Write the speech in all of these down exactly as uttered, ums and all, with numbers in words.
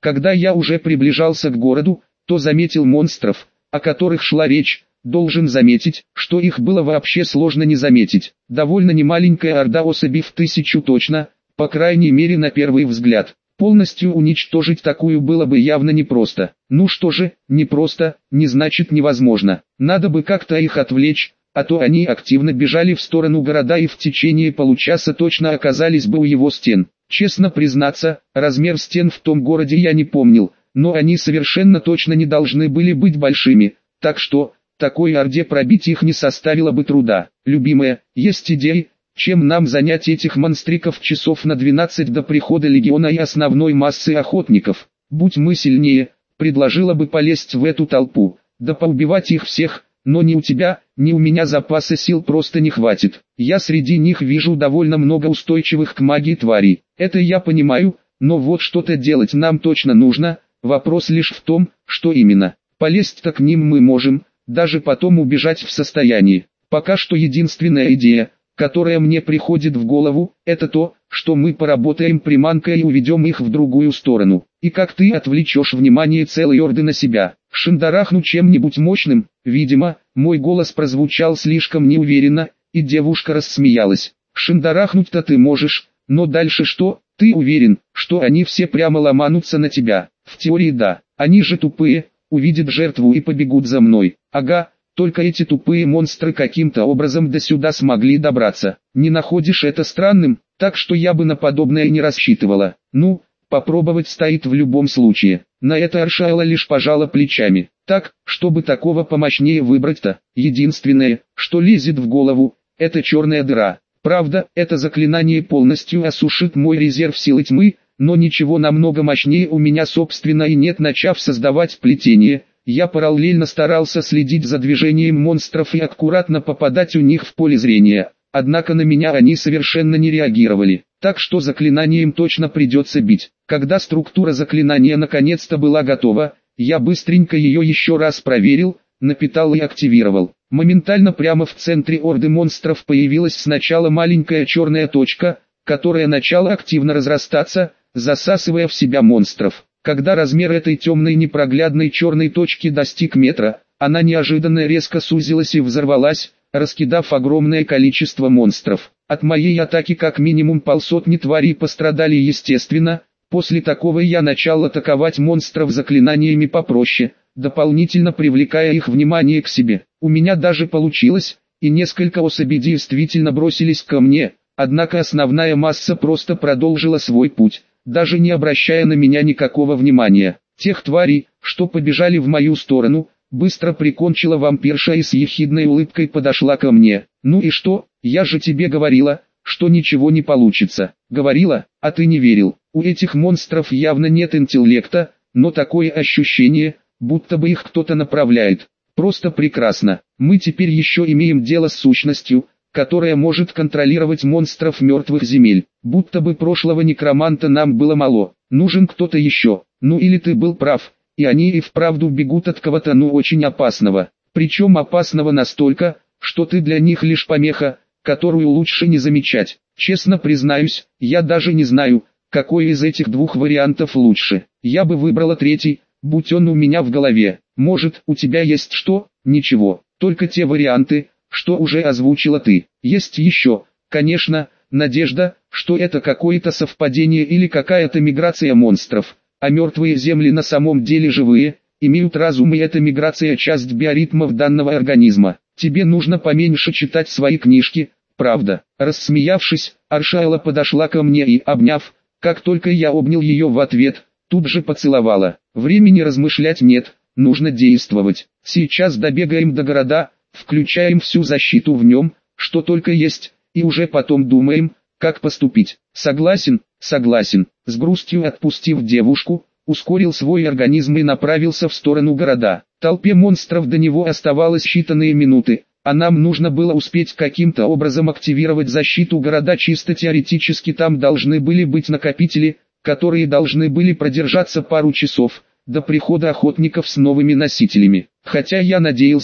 Когда я уже приближался к городу, то заметил монстров, о которых шла речь. Должен заметить, что их было вообще сложно не заметить. Довольно немаленькая орда особей в тысячу точно, по крайней мере на первый взгляд. Полностью уничтожить такую было бы явно непросто. Ну что же, непросто, не значит невозможно. Надо бы как-то их отвлечь, а то они активно бежали в сторону города и в течение получаса точно оказались бы у его стен. Честно признаться, размер стен в том городе я не помнил, но они совершенно точно не должны были быть большими, так что, такой орде пробить их не составило бы труда. Любимая, есть идеи, чем нам занять этих монстриков часов на двенадцать до прихода легиона и основной массы охотников? Будь мы сильнее, предложила бы полезть в эту толпу, да поубивать их всех, но ни у тебя, ни у меня запаса сил просто не хватит. Я среди них вижу довольно много устойчивых к магии тварей. Это я понимаю, но вот что-то делать нам точно нужно, вопрос лишь в том, что именно. Полезть-то к ним мы можем, даже потом убежать в состоянии. Пока что единственная идея, которая мне приходит в голову, это то, что мы поработаем приманкой и уведем их в другую сторону. И как ты отвлечешь внимание целой орды на себя? Шандарахну чем-нибудь мощным? Видимо, мой голос прозвучал слишком неуверенно, и девушка рассмеялась. Шандарахнуть-то ты можешь, но дальше что? Ты уверен, что они все прямо ломанутся на тебя? В теории да, они же тупые, увидят жертву и побегут за мной. Ага. Только эти тупые монстры каким-то образом до сюда смогли добраться. Не находишь это странным? Так что я бы на подобное не рассчитывала. Ну, попробовать стоит в любом случае. На это Аршайла лишь пожала плечами. Так, чтобы такого помощнее выбрать-то, единственное, что лезет в голову, это черная дыра. Правда, это заклинание полностью осушит мой резерв силы тьмы, но ничего намного мощнее у меня собственно и нет. Начав создавать плетение, я параллельно старался следить за движением монстров и аккуратно попадать у них в поле зрения, однако на меня они совершенно не реагировали, так что заклинанием точно придется бить. Когда структура заклинания наконец-то была готова, я быстренько ее еще раз проверил, напитал и активировал. Моментально прямо в центре орды монстров появилась сначала маленькая черная точка, которая начала активно разрастаться, засасывая в себя монстров. Когда размер этой темной непроглядной черной точки достиг метра, она неожиданно резко сузилась и взорвалась, раскидав огромное количество монстров. От моей атаки как минимум полсотни тварей пострадали естественно. После такого я начал атаковать монстров заклинаниями попроще, дополнительно привлекая их внимание к себе. У меня даже получилось, и несколько особей действительно бросились ко мне, однако основная масса просто продолжила свой путь, даже не обращая на меня никакого внимания. Тех тварей, что побежали в мою сторону, быстро прикончила вампирша и с ехидной улыбкой подошла ко мне. «Ну и что, я же тебе говорила, что ничего не получится». «Говорила, а ты не верил. У этих монстров явно нет интеллекта, но такое ощущение, будто бы их кто-то направляет. Просто прекрасно. Мы теперь еще имеем дело с сущностью, которая может контролировать монстров мертвых земель. Будто бы прошлого некроманта нам было мало, нужен кто-то еще. Ну или ты был прав, и они и вправду бегут от кого-то ну очень опасного. Причем опасного настолько, что ты для них лишь помеха, которую лучше не замечать. Честно признаюсь, я даже не знаю, какой из этих двух вариантов лучше. Я бы выбрала третий, будь он у меня в голове. Может, у тебя есть что? Ничего, только те варианты, что уже озвучила ты. Есть еще, конечно, надежда, что это какое-то совпадение или какая-то миграция монстров, а мертвые земли на самом деле живые, имеют разум и эта миграция часть биоритмов данного организма. Тебе нужно поменьше читать свои книжки, правда. Рассмеявшись, Аршайла подошла ко мне и, обняв, как только я обнял ее в ответ, тут же поцеловала. Времени размышлять нет, нужно действовать. Сейчас добегаем до города, включаем всю защиту в нем, что только есть, и уже потом думаем, как поступить. Согласен, согласен. С грустью отпустив девушку, ускорил свой организм и направился в сторону города. Толпе монстров до него оставалось считанные минуты, а нам нужно было успеть каким-то образом активировать защиту города. Чисто теоретически там должны были быть накопители, которые должны были продержаться пару часов, до прихода охотников с новыми носителями. Хотя я надеялся,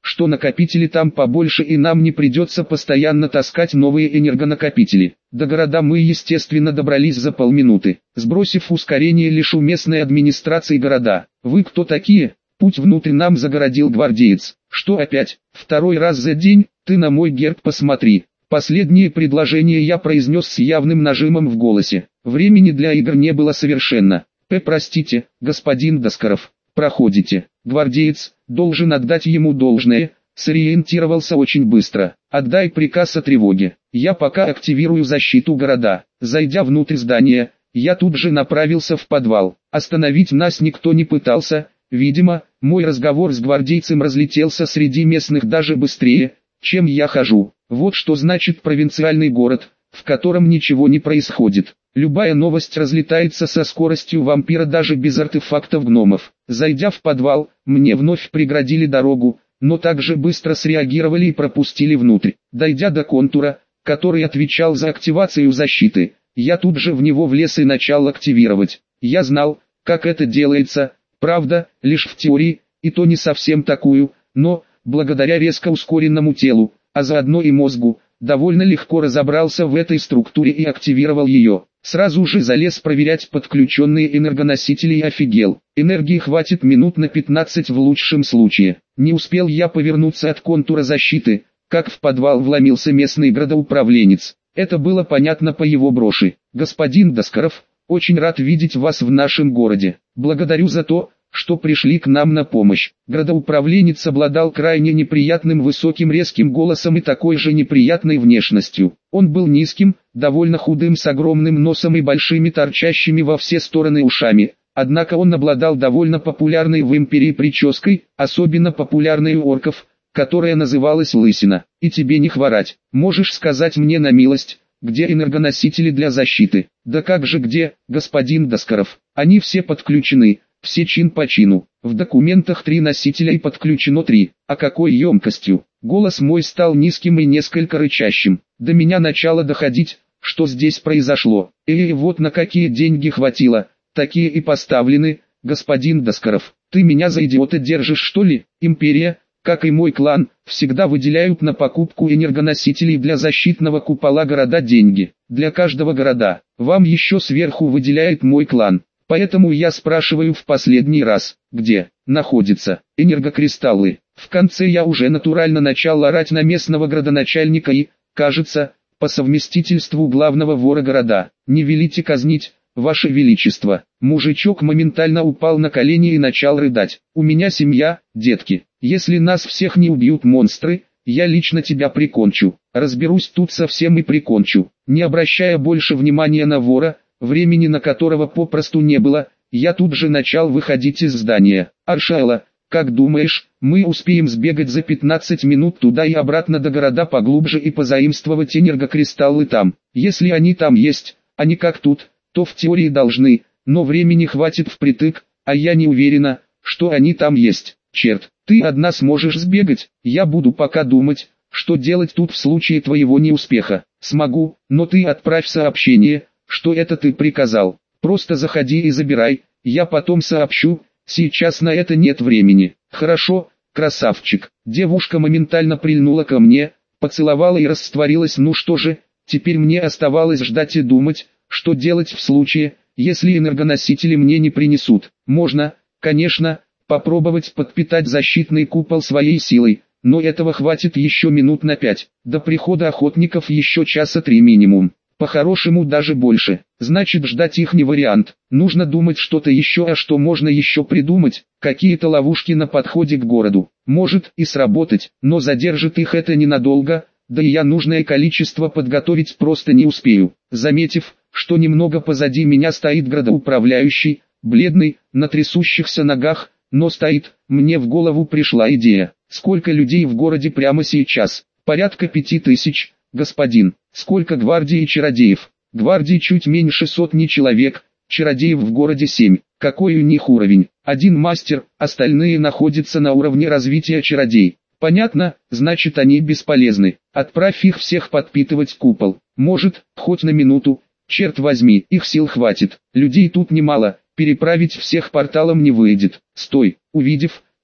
что накопители там побольше и нам не придется постоянно таскать новые энергонакопители. До города мы естественно добрались за полминуты, сбросив ускорение лишь у местной администрации города. Вы кто такие? Путь внутрь нам загородил гвардеец. Что опять? Второй раз за день? Ты на мой герб посмотри. Последнее предложение я произнес с явным нажимом в голосе. Времени для игр не было совершенно. П. Простите, господин Доскоров. Проходите. Гвардеец, должен отдать ему должное, сориентировался очень быстро. Отдай приказ о тревоге. Я пока активирую защиту города. Зайдя внутрь здания, я тут же направился в подвал. Остановить нас никто не пытался. Видимо, мой разговор с гвардейцем разлетелся среди местных даже быстрее, чем я хожу. Вот что значит провинциальный город, в котором ничего не происходит. Любая новость разлетается со скоростью вампира даже без артефактов гномов. Зайдя в подвал, мне вновь преградили дорогу, но также быстро среагировали и пропустили внутрь. Дойдя до контура, который отвечал за активацию защиты, я тут же в него влез и начал активировать. Я знал, как это делается, правда, лишь в теории, и то не совсем такую, но, благодаря резко ускоренному телу, а заодно и мозгу, довольно легко разобрался в этой структуре и активировал ее. Сразу же залез проверять подключенные энергоносители и офигел. Энергии хватит минут на пятнадцать в лучшем случае. Не успел я повернуться от контура защиты, как в подвал вломился местный градоуправленец. Это было понятно по его броши. Господин Доскоров, очень рад видеть вас в нашем городе. Благодарю за то, что пришли к нам на помощь. Градоуправленец обладал крайне неприятным высоким резким голосом и такой же неприятной внешностью. Он был низким, довольно худым с огромным носом и большими торчащими во все стороны ушами. Однако он обладал довольно популярной в империи прической, особенно популярной у орков, которая называлась лысина. И тебе не хворать. Можешь сказать мне на милость, где энергоносители для защиты? Да как же где, господин Доскоров? Они все подключены. Все чин по чину. В документах три носителя и подключено три. А какой емкостью? Голос мой стал низким и несколько рычащим. До меня начало доходить, что здесь произошло. И вот на какие деньги хватило, такие и поставлены. Господин Доскоров, ты меня за идиота держишь что ли? Империя, как и мой клан, всегда выделяют на покупку энергоносителей для защитного купола города деньги. Для каждого города. Вам еще сверху выделяет мой клан. Поэтому я спрашиваю в последний раз, где находятся энергокристаллы. В конце я уже натурально начал орать на местного градоначальника и, кажется, по совместительству главного вора города. Не велите казнить, ваше величество. Мужичок моментально упал на колени и начал рыдать. У меня семья, детки. Если нас всех не убьют монстры, я лично тебя прикончу. Разберусь тут со всем и прикончу. Не обращая больше внимания на вора, времени на которого попросту не было, я тут же начал выходить из здания. Аршайла, как думаешь, мы успеем сбегать за пятнадцать минут туда и обратно до города поглубже и позаимствовать энергокристаллы там? Если они там есть, а не как тут, то в теории должны, но времени хватит впритык, а я не уверена, что они там есть. Черт, ты одна сможешь сбегать, я буду пока думать, что делать тут в случае твоего неуспеха. Смогу, но ты отправь сообщение, что это ты приказал. Просто заходи и забирай, я потом сообщу, сейчас на это нет времени. Хорошо, красавчик. Девушка моментально прильнула ко мне, поцеловала и растворилась. Ну что же, теперь мне оставалось ждать и думать, что делать в случае, если энергоносители мне не принесут. Можно, конечно, попробовать подпитать защитный купол своей силой, но этого хватит еще минут на пять. До прихода охотников еще часа три минимум. По-хорошему даже больше. Значит, ждать их не вариант. Нужно думать что-то еще, а что можно еще придумать. Какие-то ловушки на подходе к городу. Может и сработать, но задержит их это ненадолго, да и я нужное количество подготовить просто не успею. Заметив, что немного позади меня стоит градоуправляющий, бледный, на трясущихся ногах, но стоит, мне в голову пришла идея. Сколько людей в городе прямо сейчас? Порядка пяти тысяч. Господин, сколько гвардии и чародеев? Гвардии чуть меньше сотни человек, чародеев в городе семь. Какой у них уровень? Один мастер, остальные находятся на уровне развития чародей. Понятно, значит они бесполезны. Отправь их всех подпитывать купол. Может, хоть на минуту. Черт возьми, их сил хватит. Людей тут немало, переправить всех порталом не выйдет. Стой, увидев,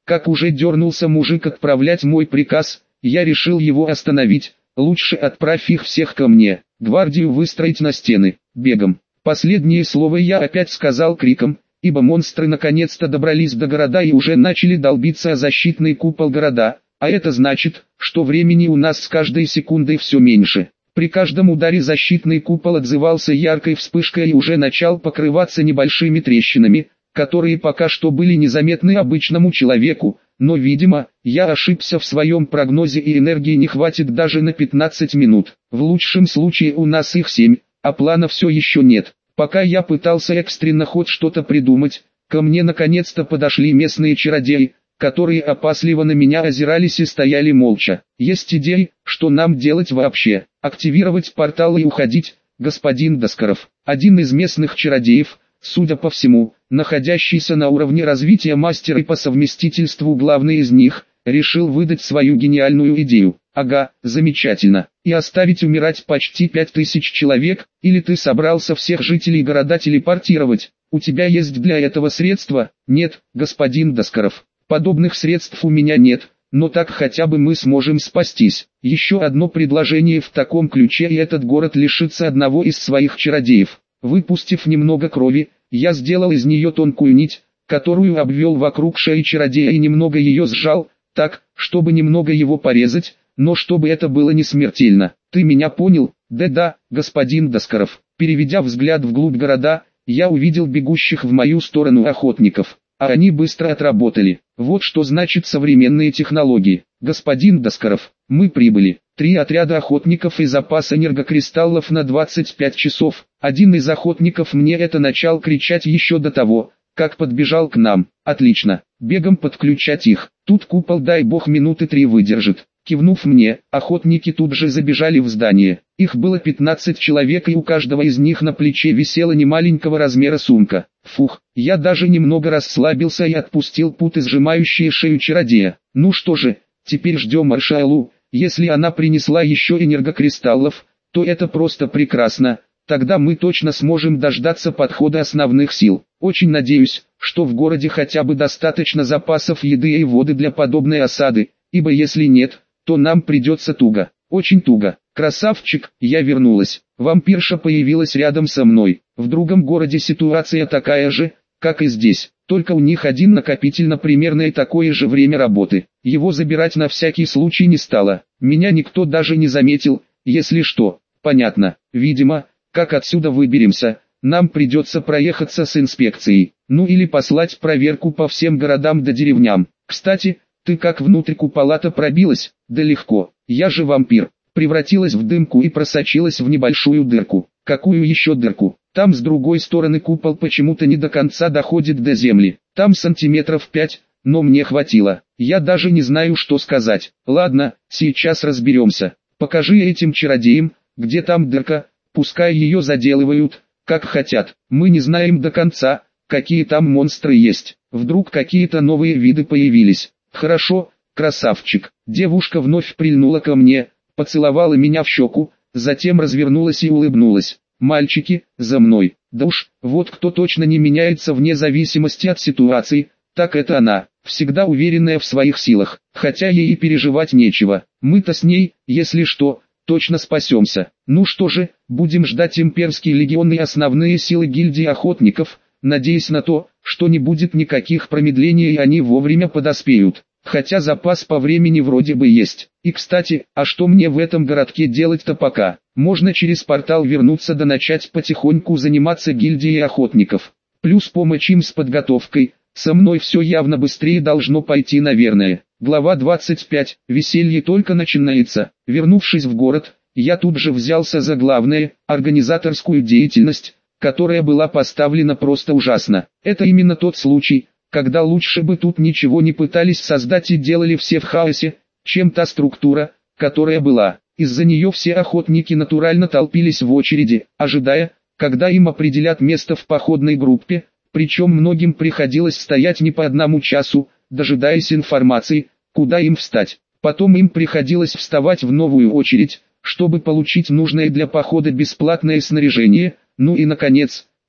Как уже дернулся мужик отправлять мой приказ, я решил его остановить. Лучше отправь их всех ко мне, гвардию выстроить на стены, бегом. Последнее слово я опять сказал криком, ибо монстры наконец-то добрались до города и уже начали долбиться о защитный купол города, а это значит, что времени у нас с каждой секундой все меньше. При каждом ударе защитный купол отзывался яркой вспышкой и уже начал покрываться небольшими трещинами, которые пока что были незаметны обычному человеку, но, видимо, я ошибся в своем прогнозе и энергии не хватит даже на пятнадцать минут. В лучшем случае у нас их семь, а плана все еще нет. Пока я пытался экстренно хоть что-то придумать, ко мне наконец-то подошли местные чародеи, которые опасливо на меня озирались и стояли молча. Есть идеи, что нам делать вообще? Активировать портал и уходить, господин Доскоров. Один из местных чародеев, судя по всему, находящийся на уровне развития мастера и по совместительству главный из них, решил выдать свою гениальную идею. Ага, замечательно. И оставить умирать почти пять тысяч человек, или ты собрался всех жителей города телепортировать? У тебя есть для этого средства? Нет, господин Доскоров. Подобных средств у меня нет, но так хотя бы мы сможем спастись. Еще одно предложение в таком ключе, и этот город лишится одного из своих чародеев. Выпустив немного крови, я сделал из нее тонкую нить, которую обвел вокруг шеи чародея и немного ее сжал, так, чтобы немного его порезать, но чтобы это было не смертельно. Ты меня понял? Да-да, господин Доскоров. Переведя взгляд вглубь города, я увидел бегущих в мою сторону охотников, а они быстро отработали. Вот что значит современные технологии. Господин Доскоров, мы прибыли. Три отряда охотников и запас энергокристаллов на двадцать пять часов. Один из охотников мне это начал кричать еще до того, как подбежал к нам. Отлично, бегом подключать их. Тут купол, дай бог, минуты три выдержит. Кивнув мне, охотники тут же забежали в здание. Их было пятнадцать человек, и у каждого из них на плече висела немаленького размера сумка. Фух, я даже немного расслабился и отпустил путы, сжимающие шею чародея. Ну что же, теперь ждем Маршалу. Если она принесла еще энергокристаллов, то это просто прекрасно. Тогда мы точно сможем дождаться подхода основных сил. Очень надеюсь, что в городе хотя бы достаточно запасов еды и воды для подобной осады, ибо если нет, то нам придется туго, очень туго. Красавчик, я вернулась. Вампирша появилась рядом со мной. В другом городе ситуация такая же, как и здесь. Только у них один накопитель на примерно такое же время работы. Его забирать на всякий случай не стало. Меня никто даже не заметил, если что. Понятно. Видимо, как отсюда выберемся, нам придется проехаться с инспекцией. Ну или послать проверку по всем городам да деревням. Кстати, ты как внутрь купола-то пробилась? Да легко. Я же вампир. Превратилась в дымку и просочилась в небольшую дырку. Какую еще дырку? Там с другой стороны купол почему-то не до конца доходит до земли. Там сантиметров пять, но мне хватило. Я даже не знаю, что сказать. Ладно, сейчас разберемся. Покажи этим чародеям, где там дырка, пускай ее заделывают, как хотят. Мы не знаем до конца, какие там монстры есть. Вдруг какие-то новые виды появились. Хорошо, красавчик. Девушка вновь прильнула ко мне, поцеловала меня в щеку, затем развернулась и улыбнулась. Мальчики, за мной. Да уж, вот кто точно не меняется вне зависимости от ситуации, так это она, всегда уверенная в своих силах, хотя ей и переживать нечего. Мы-то с ней, если что, точно спасемся. Ну что же, будем ждать имперский легион и основные силы гильдии охотников, надеясь на то, что не будет никаких промедлений и они вовремя подоспеют. Хотя запас по времени вроде бы есть. И кстати, а что мне в этом городке делать-то пока? Можно через портал вернуться да начать потихоньку заниматься гильдией охотников. Плюс помочь им с подготовкой. Со мной все явно быстрее должно пойти, наверное. Глава двадцать пять. Веселье только начинается. Вернувшись в город, я тут же взялся за главное, организаторскую деятельность, которая была поставлена просто ужасно. Это именно тот случай, когда лучше бы тут ничего не пытались создать и делали все в хаосе, чем та структура, которая была. Из-за нее все охотники натурально толпились в очереди, ожидая, когда им определят место в походной группе, причем многим приходилось стоять не по одному часу, дожидаясь информации, куда им встать. Потом им приходилось вставать в новую очередь, чтобы получить нужное для похода бесплатное снаряжение, ну и наконец,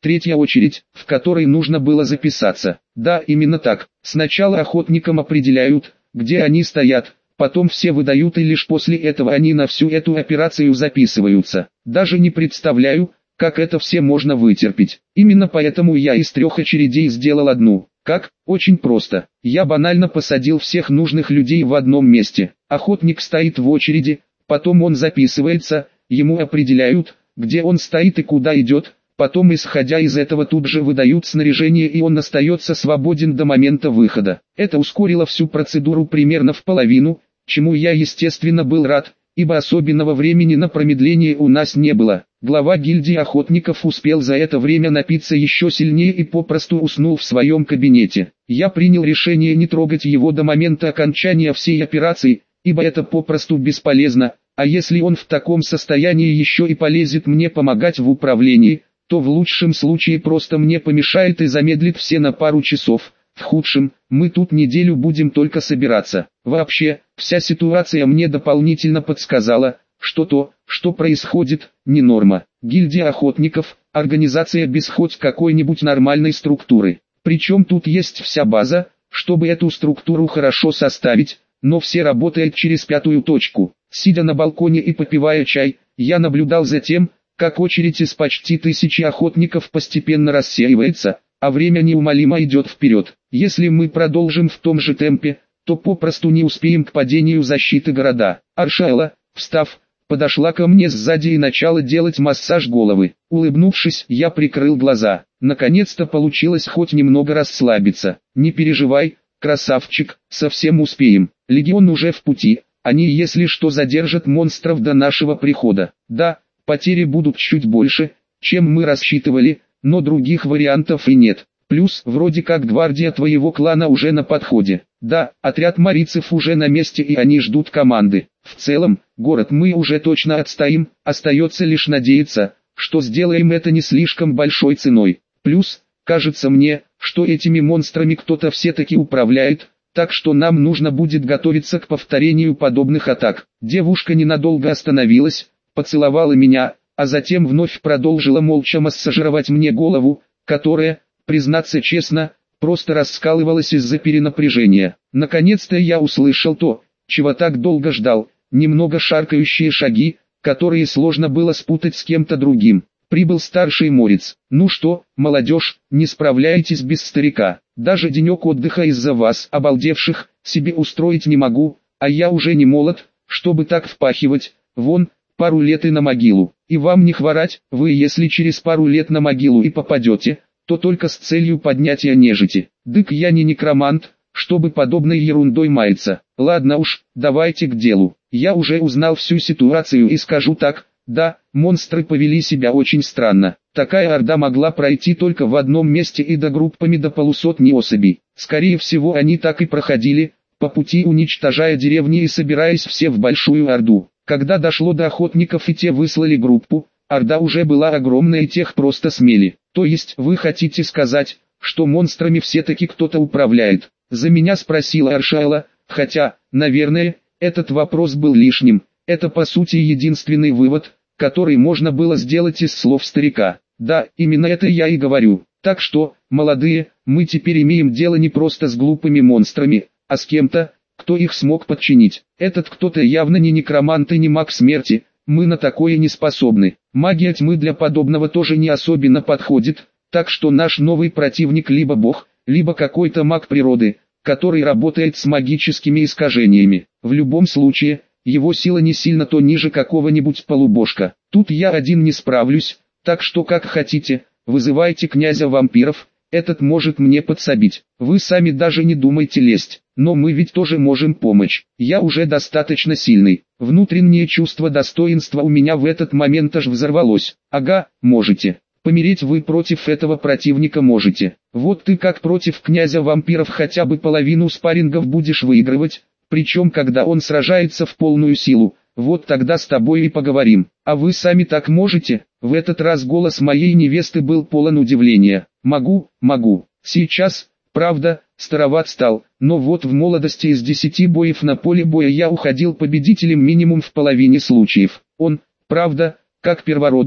Третья очередь, в которой нужно было записаться. Да, именно так. Сначала охотникам определяют, где они стоят, потом все выдают, и лишь после этого они на всю эту операцию записываются. Даже не представляю, как это все можно вытерпеть. Именно поэтому я из трех очередей сделал одну. Как? Очень просто. Я банально посадил всех нужных людей в одном месте. Охотник стоит в очереди, потом он записывается, ему определяют, где он стоит и куда идет. Потом, исходя из этого, тут же выдают снаряжение, и он остается свободен до момента выхода. Это ускорило всю процедуру примерно в половину, чему я естественно был рад, ибо особенного времени на промедление у нас не было. Глава гильдии охотников успел за это время напиться еще сильнее и попросту уснул в своем кабинете. Я принял решение не трогать его до момента окончания всей операции, ибо это попросту бесполезно, а если он в таком состоянии еще и полезет мне помогать в управлении, то в лучшем случае просто мне помешает и замедлит все на пару часов. В худшем, мы тут неделю будем только собираться. Вообще, вся ситуация мне дополнительно подсказала, что то, что происходит, не норма. Гильдия охотников – организация без хоть какой-нибудь нормальной структуры. Причем тут есть вся база, чтобы эту структуру хорошо составить, но все работают через пятую точку. Сидя на балконе и попивая чай, я наблюдал за тем, как очередь из почти тысячи охотников постепенно рассеивается, а время неумолимо идет вперед. Если мы продолжим в том же темпе, то попросту не успеем к падению защиты города. Аршайла, встав, подошла ко мне сзади и начала делать массаж головы. Улыбнувшись, я прикрыл глаза. Наконец-то получилось хоть немного расслабиться. Не переживай, красавчик, совсем успеем. Легион уже в пути, они если что задержат монстров до нашего прихода. Да, потери будут чуть больше, чем мы рассчитывали, но других вариантов и нет. Плюс, вроде как гвардия твоего клана уже на подходе. Да, отряд марийцев уже на месте и они ждут команды. В целом, город мы уже точно отстоим, остается лишь надеяться, что сделаем это не слишком большой ценой. Плюс, кажется мне, что этими монстрами кто-то все-таки управляет, так что нам нужно будет готовиться к повторению подобных атак. Девушка ненадолго остановилась, поцеловала меня, а затем вновь продолжила молча массажировать мне голову, которая, признаться честно, просто раскалывалась из-за перенапряжения. Наконец-то я услышал то, чего так долго ждал, немного шаркающие шаги, которые сложно было спутать с кем-то другим. Прибыл старший морец. Ну что, молодежь, не справляетесь без старика. Даже денек отдыха из-за вас, обалдевших, себе устроить не могу, а я уже не молод, чтобы так впахивать. Вон, пару лет и на могилу. И вам не хворать, вы если через пару лет на могилу и попадете, то только с целью поднятия нежити. Дык я не некромант, чтобы подобной ерундой маяться. Ладно уж, давайте к делу. Я уже узнал всю ситуацию и скажу так, да, монстры повели себя очень странно. Такая орда могла пройти только в одном месте и до группами до полусотни особей. Скорее всего они так и проходили, по пути уничтожая деревни и собираясь все в большую орду. Когда дошло до охотников и те выслали группу, орда уже была огромная и тех просто смели. То есть вы хотите сказать, что монстрами все-таки кто-то управляет? За меня спросила Аршайла, хотя, наверное, этот вопрос был лишним. Это по сути единственный вывод, который можно было сделать из слов старика. Да, именно это я и говорю. Так что, молодые, мы теперь имеем дело не просто с глупыми монстрами, а с кем-то, кто их смог подчинить. Этот кто-то явно не некромант и не маг смерти, мы на такое не способны. Магия тьмы для подобного тоже не особенно подходит, так что наш новый противник либо бог, либо какой-то маг природы, который работает с магическими искажениями. В любом случае, его сила не сильно то ниже какого-нибудь полубожка. Тут я один не справлюсь, так что как хотите, вызывайте князя вампиров, этот может мне подсобить. Вы сами даже не думайте лезть, но мы ведь тоже можем помочь. Я уже достаточно сильный. Внутреннее чувство достоинства у меня в этот момент аж взорвалось. Ага, можете. Помереть вы против этого противника можете. Вот ты как против князя вампиров хотя бы половину спаррингов будешь выигрывать, причем когда он сражается в полную силу. Вот тогда с тобой и поговорим. А вы сами так можете? В этот раз голос моей невесты был полон удивления. Могу, могу. Сейчас, правда, староват стал, но вот в молодости из десяти боев на поле боя я уходил победителем минимум в половине случаев. Он, правда, как первородный,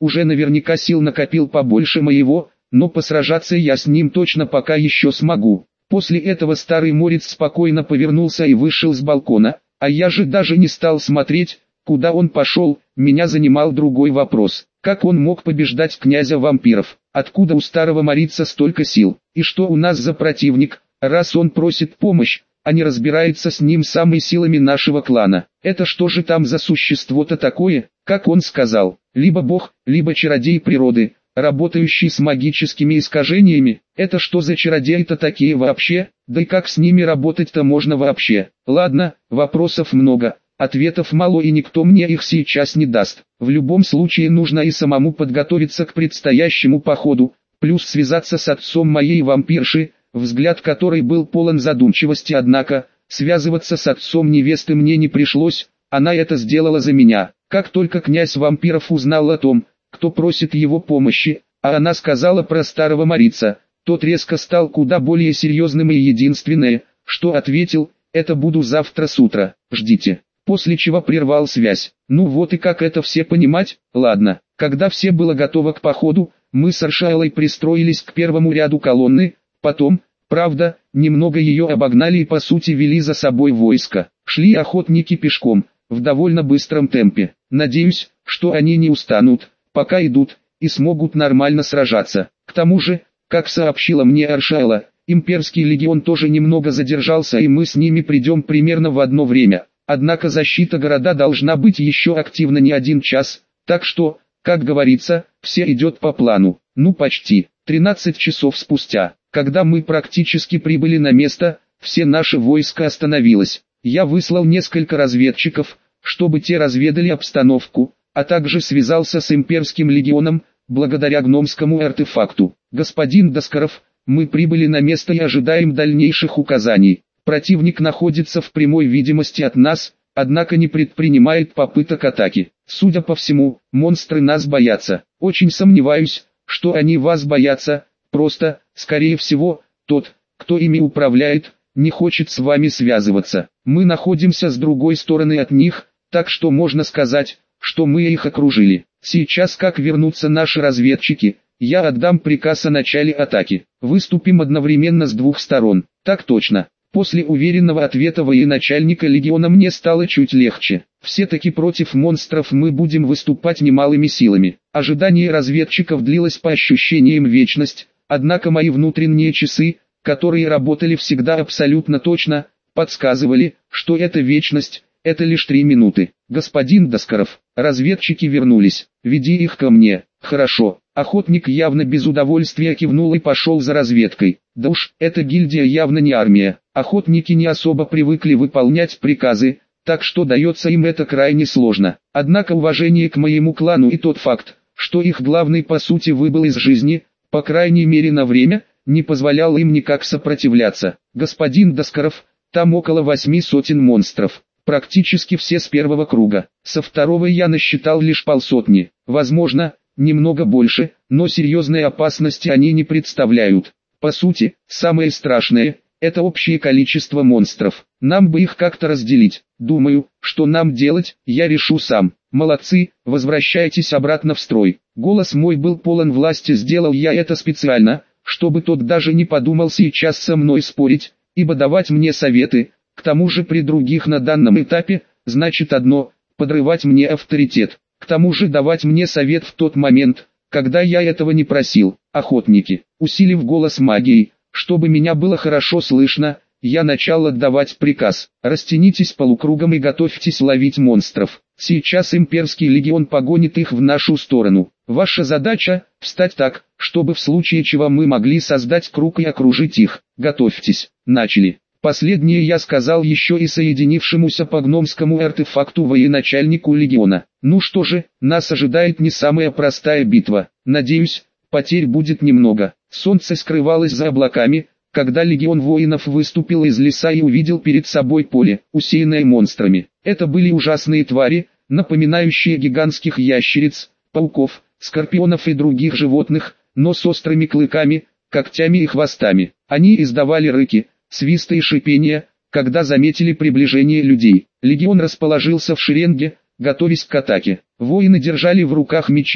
уже наверняка сил накопил побольше моего, но посражаться я с ним точно пока еще смогу. После этого старый морец спокойно повернулся и вышел с балкона, а я же даже не стал смотреть, куда он пошел. Меня занимал другой вопрос: как он мог побеждать князя вампиров? Откуда у старого морица столько сил? И что у нас за противник, раз он просит помощь, а не разбирается с ним самой силами нашего клана? Это что же там за существо-то такое, как он сказал, либо бог, либо чародей природы, работающий с магическими искажениями? Это что за чародеи-то такие вообще? Да и как с ними работать-то можно вообще? Ладно, вопросов много, ответов мало, и никто мне их сейчас не даст. В любом случае нужно и самому подготовиться к предстоящему походу, плюс связаться с отцом моей вампирши, взгляд которой был полон задумчивости. Однако, связываться с отцом невесты мне не пришлось, она это сделала за меня. Как только князь вампиров узнал о том, кто просит его помощи, а она сказала про старого морица, тот резко стал куда более серьезным, и единственное, что ответил: это буду завтра с утра, ждите. После чего прервал связь. Ну вот и как это все понимать? Ладно, когда все было готово к походу, мы с Аршайлой пристроились к первому ряду колонны, потом, правда, немного ее обогнали и по сути вели за собой войско. Шли охотники пешком, в довольно быстром темпе. Надеюсь, что они не устанут, пока идут, и смогут нормально сражаться. К тому же, как сообщила мне Аршайла, имперский легион тоже немного задержался, и мы с ними придем примерно в одно время. Однако защита города должна быть еще активна не один час, так что, как говорится, все идет по плану. Ну почти. тринадцать часов спустя, когда мы практически прибыли на место, все наше войско остановилось. Я выслал несколько разведчиков, чтобы те разведали обстановку, а также связался с имперским легионом, благодаря гномскому артефакту. Господин Доскоров, мы прибыли на место и ожидаем дальнейших указаний. Противник находится в прямой видимости от нас, однако не предпринимает попыток атаки. Судя по всему, монстры нас боятся. Очень сомневаюсь, что они вас боятся, просто, скорее всего, тот, кто ими управляет, не хочет с вами связываться. Мы находимся с другой стороны от них, так что можно сказать, что мы их окружили. Сейчас, как вернутся наши разведчики, я отдам приказ о начале атаки. Выступим одновременно с двух сторон. Так точно. После уверенного ответа военачальника легиона мне стало чуть легче. Все-таки против монстров мы будем выступать немалыми силами. Ожидание разведчиков длилось по ощущениям вечность, однако мои внутренние часы, которые работали всегда абсолютно точно, подсказывали, что эта вечность – это лишь три минуты. Господин Доскоров, разведчики вернулись, веди их ко мне. Хорошо. Охотник явно без удовольствия кивнул и пошел за разведкой. Да уж, эта гильдия явно не армия. Охотники не особо привыкли выполнять приказы, так что дается им это крайне сложно. Однако уважение к моему клану и тот факт, что их главный по сути выбыл из жизни, по крайней мере на время, не позволял им никак сопротивляться. Господин Доскоров, там около восьми сотен монстров. Практически все с первого круга. Со второго я насчитал лишь полсотни. Возможно, немного больше, но серьезной опасности они не представляют. По сути, самое страшное – это общее количество монстров. Нам бы их как-то разделить. Думаю, что нам делать, я решу сам. Молодцы, возвращайтесь обратно в строй. Голос мой был полон власти, сделал я это специально, чтобы тот даже не подумал сейчас со мной спорить, ибо давать мне советы, к тому же при других на данном этапе, значит одно – подрывать мне авторитет. К тому же давать мне совет в тот момент, когда я этого не просил. Охотники, усилив голос магией, чтобы меня было хорошо слышно, я начал отдавать приказ. Растянитесь полукругом и готовьтесь ловить монстров. Сейчас имперский легион погонит их в нашу сторону. Ваша задача – встать так, чтобы в случае чего мы могли создать круг и окружить их. Готовьтесь. Начали. Последнее я сказал еще и соединившемуся по гномскому артефакту военачальнику легиона. Ну что же, нас ожидает не самая простая битва. Надеюсь, потерь будет немного. Солнце скрывалось за облаками, когда легион воинов выступил из леса и увидел перед собой поле, усеянное монстрами. Это были ужасные твари, напоминающие гигантских ящериц, пауков, скорпионов и других животных, но с острыми клыками, когтями и хвостами. Они издавали рыки, свисты и шипения, когда заметили приближение людей. Легион расположился в шеренге, готовясь к атаке. Воины держали в руках мечи,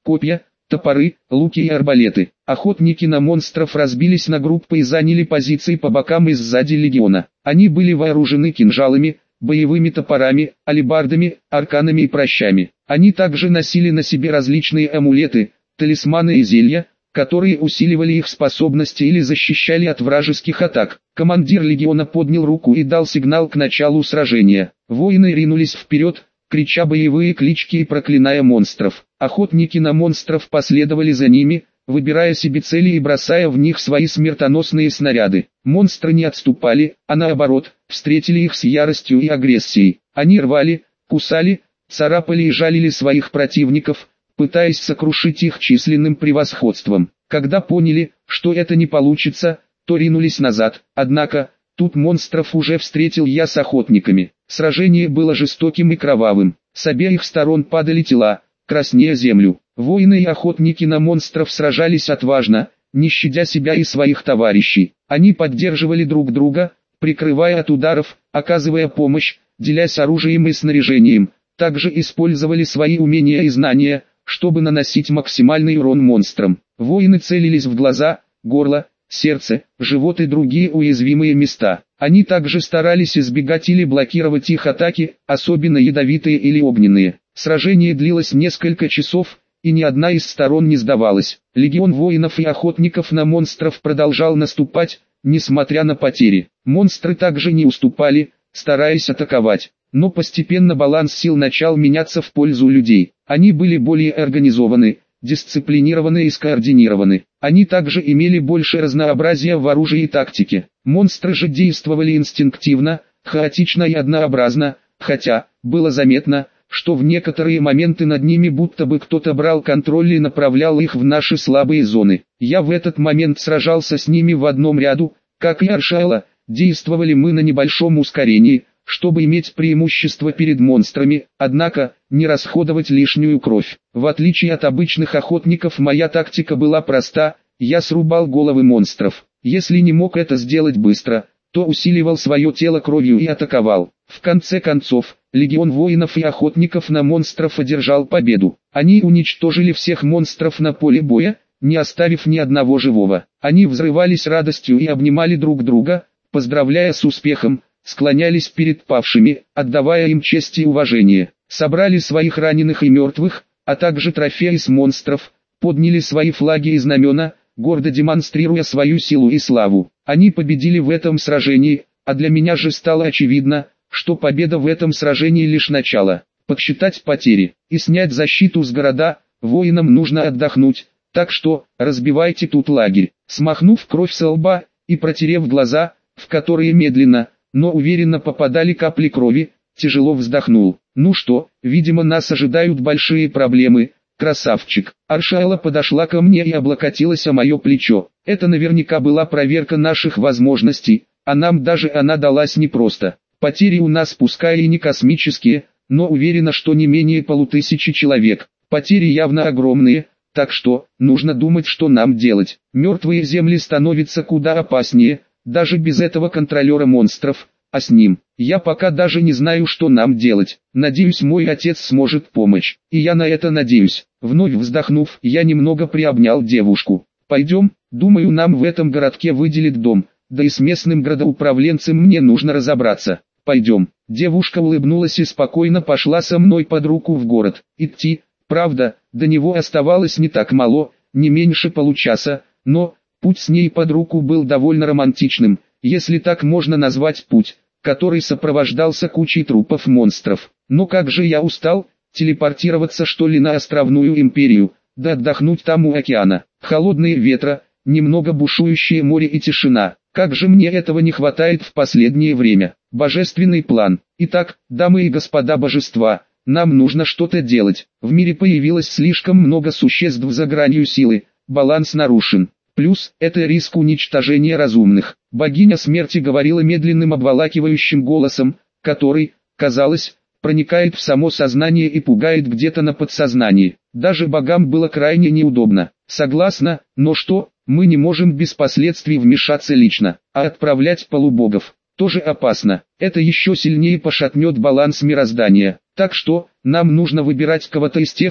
копья, топоры, луки и арбалеты. Охотники на монстров разбились на группы и заняли позиции по бокам и сзади легиона. Они были вооружены кинжалами, боевыми топорами, алебардами, арканами и пращами. Они также носили на себе различные амулеты, талисманы и зелья, которые усиливали их способности или защищали от вражеских атак. Командир легиона поднял руку и дал сигнал к началу сражения. Воины ринулись вперед, крича боевые клички и проклиная монстров. Охотники на монстров последовали за ними, выбирая себе цели и бросая в них свои смертоносные снаряды. Монстры не отступали, а наоборот, встретили их с яростью и агрессией. Они рвали, кусали, царапали и жалили своих противников, пытаясь сокрушить их численным превосходством. Когда поняли, что это не получится, то ринулись назад. Однако, тут монстров уже встретил я с охотниками. Сражение было жестоким и кровавым. С обеих сторон падали тела, краснея землю. Воины и охотники на монстров сражались отважно, не щадя себя и своих товарищей. Они поддерживали друг друга, прикрывая от ударов, оказывая помощь, делясь оружием и снаряжением. Также использовали свои умения и знания, чтобы наносить максимальный урон монстрам. Воины целились в глаза, горло, сердце, живот и другие уязвимые места. Они также старались избегать или блокировать их атаки, особенно ядовитые или огненные. Сражение длилось несколько часов, и ни одна из сторон не сдавалась. Легион воинов и охотников на монстров продолжал наступать, несмотря на потери. Монстры также не уступали, стараясь атаковать. Но постепенно баланс сил начал меняться в пользу людей. Они были более организованы, дисциплинированы и скоординированы. Они также имели больше разнообразия в оружии и тактике. Монстры же действовали инстинктивно, хаотично и однообразно, хотя, было заметно, что в некоторые моменты над ними будто бы кто-то брал контроль и направлял их в наши слабые зоны. Я в этот момент сражался с ними в одном ряду, как и Аршайла, действовали мы на небольшом ускорении, чтобы иметь преимущество перед монстрами, однако, не расходовать лишнюю кровь. В отличие от обычных охотников моя тактика была проста, я срубал головы монстров. Если не мог это сделать быстро, то усиливал свое тело кровью и атаковал. В конце концов, легион воинов и охотников на монстров одержал победу. Они уничтожили всех монстров на поле боя, не оставив ни одного живого. Они взрывались радостью и обнимали друг друга, поздравляя с успехом, склонялись перед павшими, отдавая им честь и уважение, собрали своих раненых и мертвых, а также трофеи с монстров, подняли свои флаги и знамена, гордо демонстрируя свою силу и славу. Они победили в этом сражении, а для меня же стало очевидно, что победа в этом сражении лишь начало. Подсчитать потери и снять защиту с города, воинам нужно отдохнуть, так что, разбивайте тут лагерь. Смахнув кровь со лба и протерев глаза, в которые медленно, но уверенно попадали капли крови, тяжело вздохнул. Ну что, видимо нас ожидают большие проблемы, красавчик. Аршайла подошла ко мне и облокотилась о мое плечо. Это наверняка была проверка наших возможностей, а нам даже она далась непросто. Потери у нас пускай и не космические, но уверена, что не менее полутысячи человек. Потери явно огромные, так что, нужно думать, что нам делать. Мертвые земли становятся куда опаснее, даже без этого контролера монстров, а с ним, я пока даже не знаю, что нам делать. Надеюсь, мой отец сможет помочь, и я на это надеюсь. Вновь вздохнув, я немного приобнял девушку. Пойдем, думаю, нам в этом городке выделят дом, да и с местным градоуправленцем мне нужно разобраться. Пойдем. Девушка улыбнулась и спокойно пошла со мной под руку в город. Идти, правда, до него оставалось не так мало, не меньше получаса, но путь с ней под руку был довольно романтичным, если так можно назвать путь, который сопровождался кучей трупов монстров. Но как же я устал, телепортироваться что ли на островную империю, да отдохнуть там у океана. Холодные ветра, немного бушующее море и тишина. Как же мне этого не хватает в последнее время. Божественный план. Итак, дамы и господа божества, нам нужно что-то делать. В мире появилось слишком много существ за гранью силы, баланс нарушен. Плюс, это риск уничтожения разумных. Богиня смерти говорила медленным обволакивающим голосом, который, казалось, проникает в само сознание и пугает где-то на подсознании. Даже богам было крайне неудобно. Согласна, но что, мы не можем без последствий вмешаться лично, а отправлять полубогов тоже опасно. Это еще сильнее пошатнет баланс мироздания. Так что, нам нужно выбирать кого-то из тех,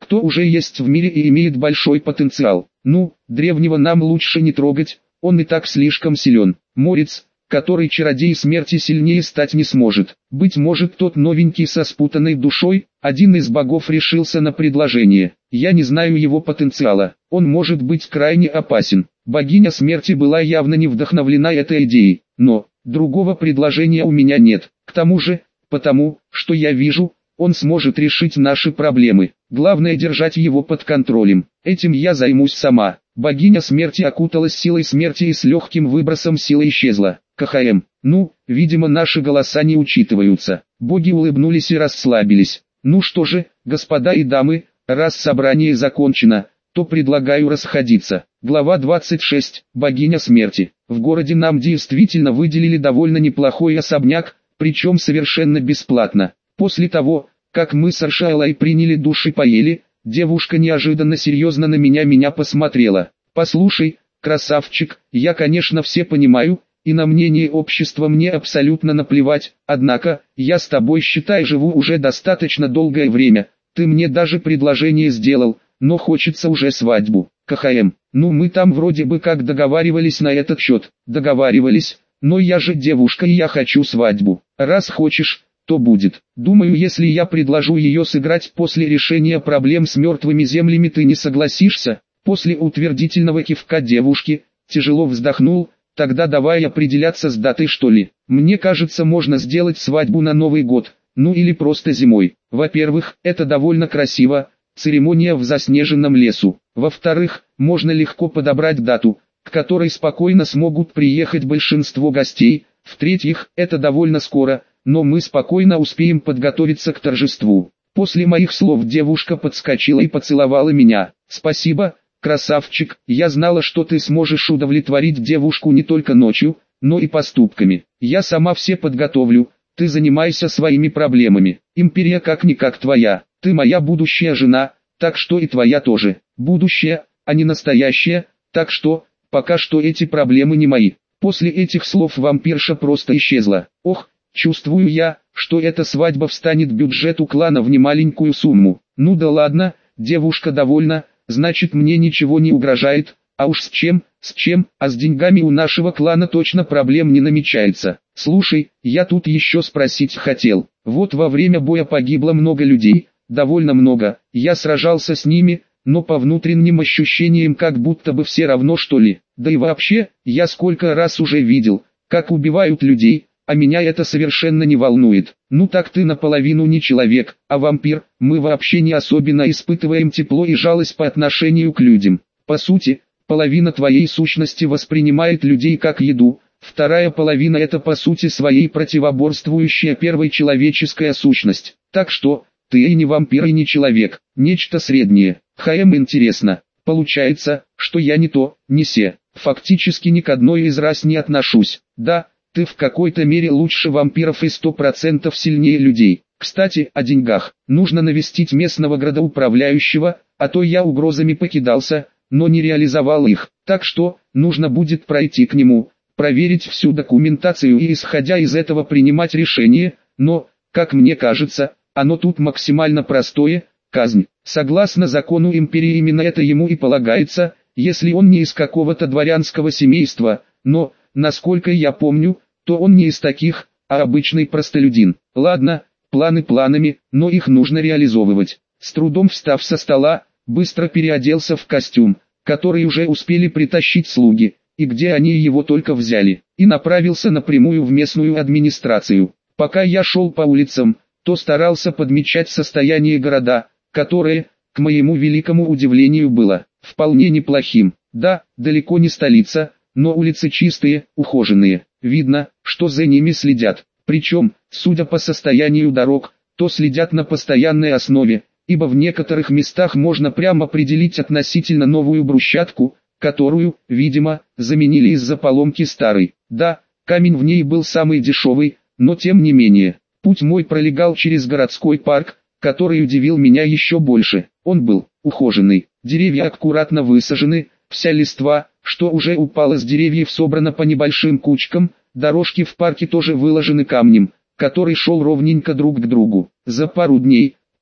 кто уже есть в мире и имеет большой потенциал. Ну, древнего нам лучше не трогать, он и так слишком силен. Морец, который чародей смерти сильнее стать не сможет. Быть может, тот новенький со спутанной душой, один из богов решился на предложение. Я не знаю его потенциала, он может быть крайне опасен. Богиня смерти была явно не вдохновлена этой идеей, но другого предложения у меня нет. К тому же, потому, что я вижу, он сможет решить наши проблемы. Главное держать его под контролем. Этим я займусь сама. Богиня смерти окуталась силой смерти и с легким выбросом сила исчезла. КХМ. Ну, видимо, наши голоса не учитываются. Боги улыбнулись и расслабились. Ну что же, господа и дамы, раз собрание закончено, то предлагаю расходиться. Глава двадцать шесть. Богиня смерти. В городе нам действительно выделили довольно неплохой особняк, причем совершенно бесплатно. После того, как мы с Аршайлой приняли душ и поели, девушка неожиданно серьезно на меня меня посмотрела. «Послушай, красавчик, я конечно все понимаю, и на мнение общества мне абсолютно наплевать, однако, я с тобой считай живу уже достаточно долгое время, ты мне даже предложение сделал, но хочется уже свадьбу». КХМ. Ну мы там вроде бы как договаривались на этот счет. Договаривались, но я же девушка и я хочу свадьбу. Раз хочешь, то будет. Думаю, если я предложу ее сыграть после решения проблем с мертвыми землями, ты не согласишься. После утвердительного кивка девушки, тяжело вздохнул, тогда давай определяться с датой что ли. Мне кажется, можно сделать свадьбу на Новый год, ну или просто зимой. Во-первых, это довольно красиво, церемония в заснеженном лесу. Во-вторых, можно легко подобрать дату, к которой спокойно смогут приехать большинство гостей. В-третьих, это довольно скоро, но мы спокойно успеем подготовиться к торжеству. После моих слов девушка подскочила и поцеловала меня. «Спасибо, красавчик, я знала, что ты сможешь удовлетворить девушку не только ночью, но и поступками. Я сама все подготовлю, ты занимайся своими проблемами. Империя как-никак твоя, ты моя будущая жена, так что и твоя тоже. Будущее, а не настоящее, так что, пока что эти проблемы не мои». После этих слов вампирша просто исчезла. Ох, чувствую я, что эта свадьба встанет бюджету клана в немаленькую сумму. Ну да ладно, девушка довольна, значит мне ничего не угрожает, а уж с чем, с чем, а с деньгами у нашего клана точно проблем не намечается. Слушай, я тут еще спросить хотел. Вот во время боя погибло много людей, довольно много, я сражался с ними, но по внутренним ощущениям как будто бы все равно что ли. Да и вообще, я сколько раз уже видел, как убивают людей, а меня это совершенно не волнует. Ну так ты наполовину не человек, а вампир, мы вообще не особенно испытываем тепло и жалость по отношению к людям. По сути, половина твоей сущности воспринимает людей как еду, вторая половина это по сути своей противоборствующая первой человеческая сущность. Так что, ты и не вампир и не человек, нечто среднее. ХМ интересно, получается, что я не то, не се, фактически ни к одной из рас не отношусь. Да, ты в какой-то мере лучше вампиров и сто процентов сильнее людей. Кстати, о деньгах. Нужно навестить местного градоуправляющего, а то я угрозами покидался, но не реализовал их. Так что, нужно будет пройти к нему, проверить всю документацию и исходя из этого принимать решение, но, как мне кажется, оно тут максимально простое – казнь. Согласно закону империи именно это ему и полагается, если он не из какого-то дворянского семейства, но, насколько я помню, то он не из таких, а обычный простолюдин. Ладно, планы планами, но их нужно реализовывать. С трудом встав со стола, быстро переоделся в костюм, который уже успели притащить слуги, и где они его только взяли, и направился напрямую в местную администрацию. Пока я шел по улицам, то старался подмечать состояние города, которое, к моему великому удивлению, было вполне неплохим. Да, далеко не столица, но улицы чистые, ухоженные. Видно, что за ними следят. Причем, судя по состоянию дорог, то следят на постоянной основе, ибо в некоторых местах можно прямо определить относительно новую брусчатку, которую, видимо, заменили из-за поломки старой. Да, камень в ней был самый дешевый, но тем не менее. Путь мой пролегал через городской парк, который удивил меня еще больше. Он был ухоженный, деревья аккуратно высажены, вся листва, что уже упала с деревьев, собрана по небольшим кучкам, дорожки в парке тоже выложены камнем, который шел ровненько друг к другу. За пару дней,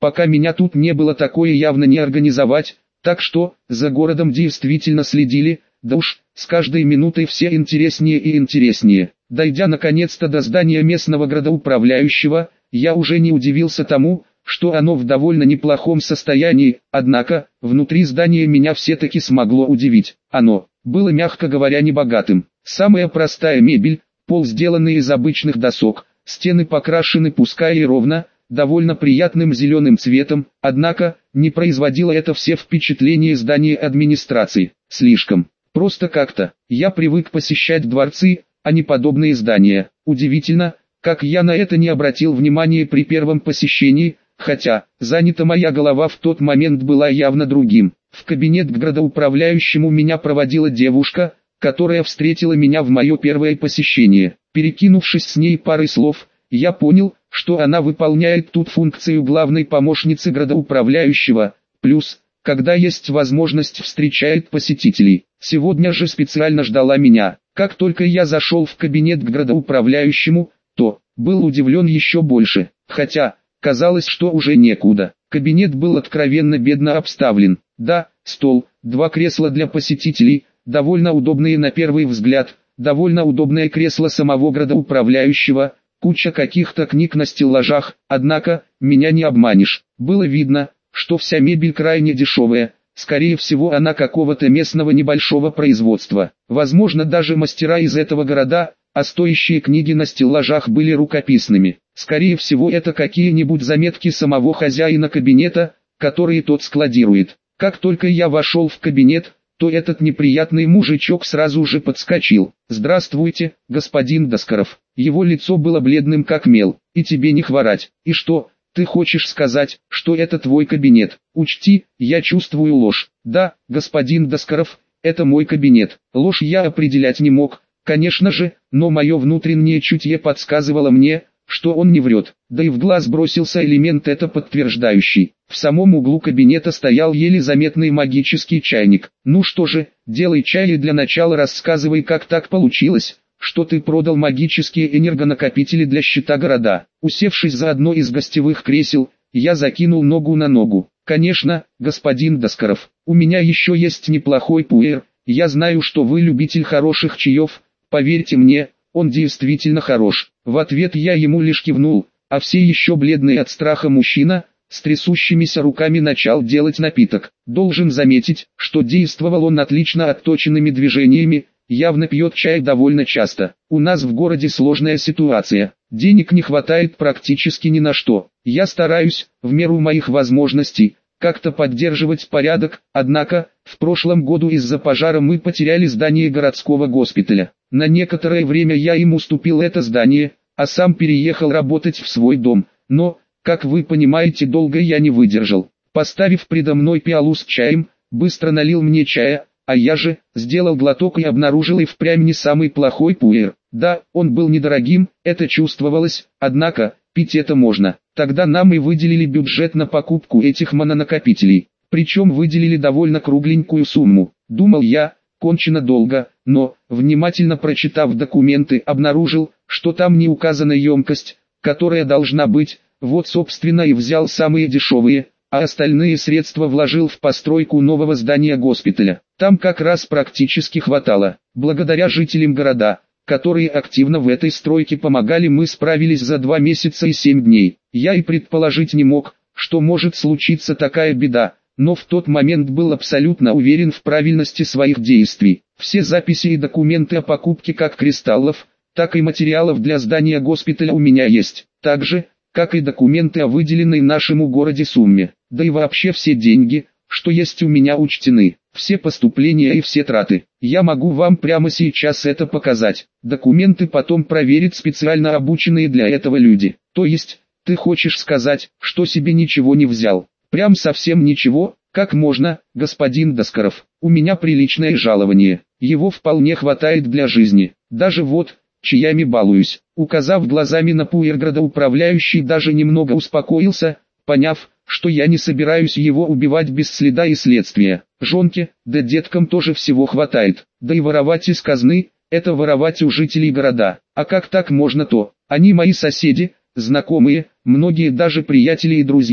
пока меня тут не было, такое явно не организовать, так что, за городом действительно следили, да уж, с каждой минутой все интереснее и интереснее. Дойдя наконец-то до здания местного градоуправляющего, я уже не удивился тому, что оно в довольно неплохом состоянии, однако, внутри здания меня все-таки смогло удивить. Оно было, мягко говоря, небогатым. Самая простая мебель, пол сделанный из обычных досок, стены покрашены пускай и ровно, довольно приятным зеленым цветом, однако, не производило это все впечатление здания администрации. Слишком просто как-то. Я привык посещать дворцы, а не подобные здания. Удивительно, как я на это не обратил внимания при первом посещении, хотя, занята моя голова в тот момент была явно другим. В кабинет к градоуправляющему меня проводила девушка, которая встретила меня в мое первое посещение. Перекинувшись с ней парой слов, я понял, что она выполняет тут функцию главной помощницы градоуправляющего, плюс, когда есть возможность, встречает посетителей. Сегодня же специально ждала меня. Как только я зашел в кабинет к градоуправляющему, то был удивлен еще больше, хотя казалось, что уже некуда. Кабинет был откровенно бедно обставлен. Да, стол, два кресла для посетителей, довольно удобные на первый взгляд, довольно удобное кресло самого градоуправляющего, куча каких-то книг на стеллажах, однако, меня не обманешь. Было видно, что вся мебель крайне дешевая, скорее всего она какого-то местного небольшого производства. Возможно, даже мастера из этого города, а стоящие книги на стеллажах были рукописными. Скорее всего, это какие-нибудь заметки самого хозяина кабинета, которые тот складирует. Как только я вошел в кабинет, то этот неприятный мужичок сразу же подскочил. «Здравствуйте, господин Доскоров». Его лицо было бледным как мел. «И тебе не хворать. И что, ты хочешь сказать, что это твой кабинет? Учти, я чувствую ложь». «Да, господин Доскоров, это мой кабинет». Ложь я определять не мог, конечно же, но мое внутреннее чутье подсказывало мне, что он не врет. Да и в глаз бросился элемент это подтверждающий. В самом углу кабинета стоял еле заметный магический чайник. «Ну что же, делай чай и для начала рассказывай, как так получилось, что ты продал магические энергонакопители для щита города». Усевшись за одно из гостевых кресел, я закинул ногу на ногу. «Конечно, господин Доскоров, у меня еще есть неплохой пуэр, я знаю, что вы любитель хороших чаев, поверьте мне, он действительно хорош». В ответ я ему лишь кивнул, а все еще бледный от страха мужчина, с трясущимися руками начал делать напиток. Должен заметить, что действовал он отлично отточенными движениями, явно пьет чай довольно часто. У нас в городе сложная ситуация, денег не хватает практически ни на что. Я стараюсь, в меру моих возможностей, как-то поддерживать порядок, однако, в прошлом году из-за пожара мы потеряли здание городского госпиталя. На некоторое время я им уступил это здание, а сам переехал работать в свой дом, но, как вы понимаете, долго я не выдержал. Поставив предо мной пиалу с чаем, быстро налил мне чая, а я же, сделал глоток и обнаружил и впрямь не самый плохой пуэр. Да, он был недорогим, это чувствовалось, однако, пить это можно. Тогда нам и выделили бюджет на покупку этих мононакопителей, причем выделили довольно кругленькую сумму. Думал я, кончено долго, но, внимательно прочитав документы, обнаружил, что там не указана емкость, которая должна быть, вот собственно и взял самые дешевые, а остальные средства вложил в постройку нового здания госпиталя. Там как раз практически хватало. Благодаря жителям города, которые активно в этой стройке помогали, мы справились за два месяца и семь дней. Я и предположить не мог, что может случиться такая беда, но в тот момент был абсолютно уверен в правильности своих действий. Все записи и документы о покупке как кристаллов, так и материалов для здания госпиталя у меня есть, так же, как и документы о выделенной нашему городе сумме, да и вообще все деньги, что есть у меня, учтены, все поступления и все траты. Я могу вам прямо сейчас это показать. Документы потом проверят специально обученные для этого люди. То есть, ты хочешь сказать, что себе ничего не взял? Прям совсем ничего? Как можно, господин Доскоров? У меня приличное жалование, его вполне хватает для жизни. Даже вот, чаями балуюсь. Указав глазами на пуэр, градоуправляющий даже немного успокоился, поняв, что я не собираюсь его убивать без следа и следствия. Жонке, да деткам тоже всего хватает. Да и воровать из казны, это воровать у жителей города. А как так можно-то? Они мои соседи, знакомые, многие даже приятели и друзья.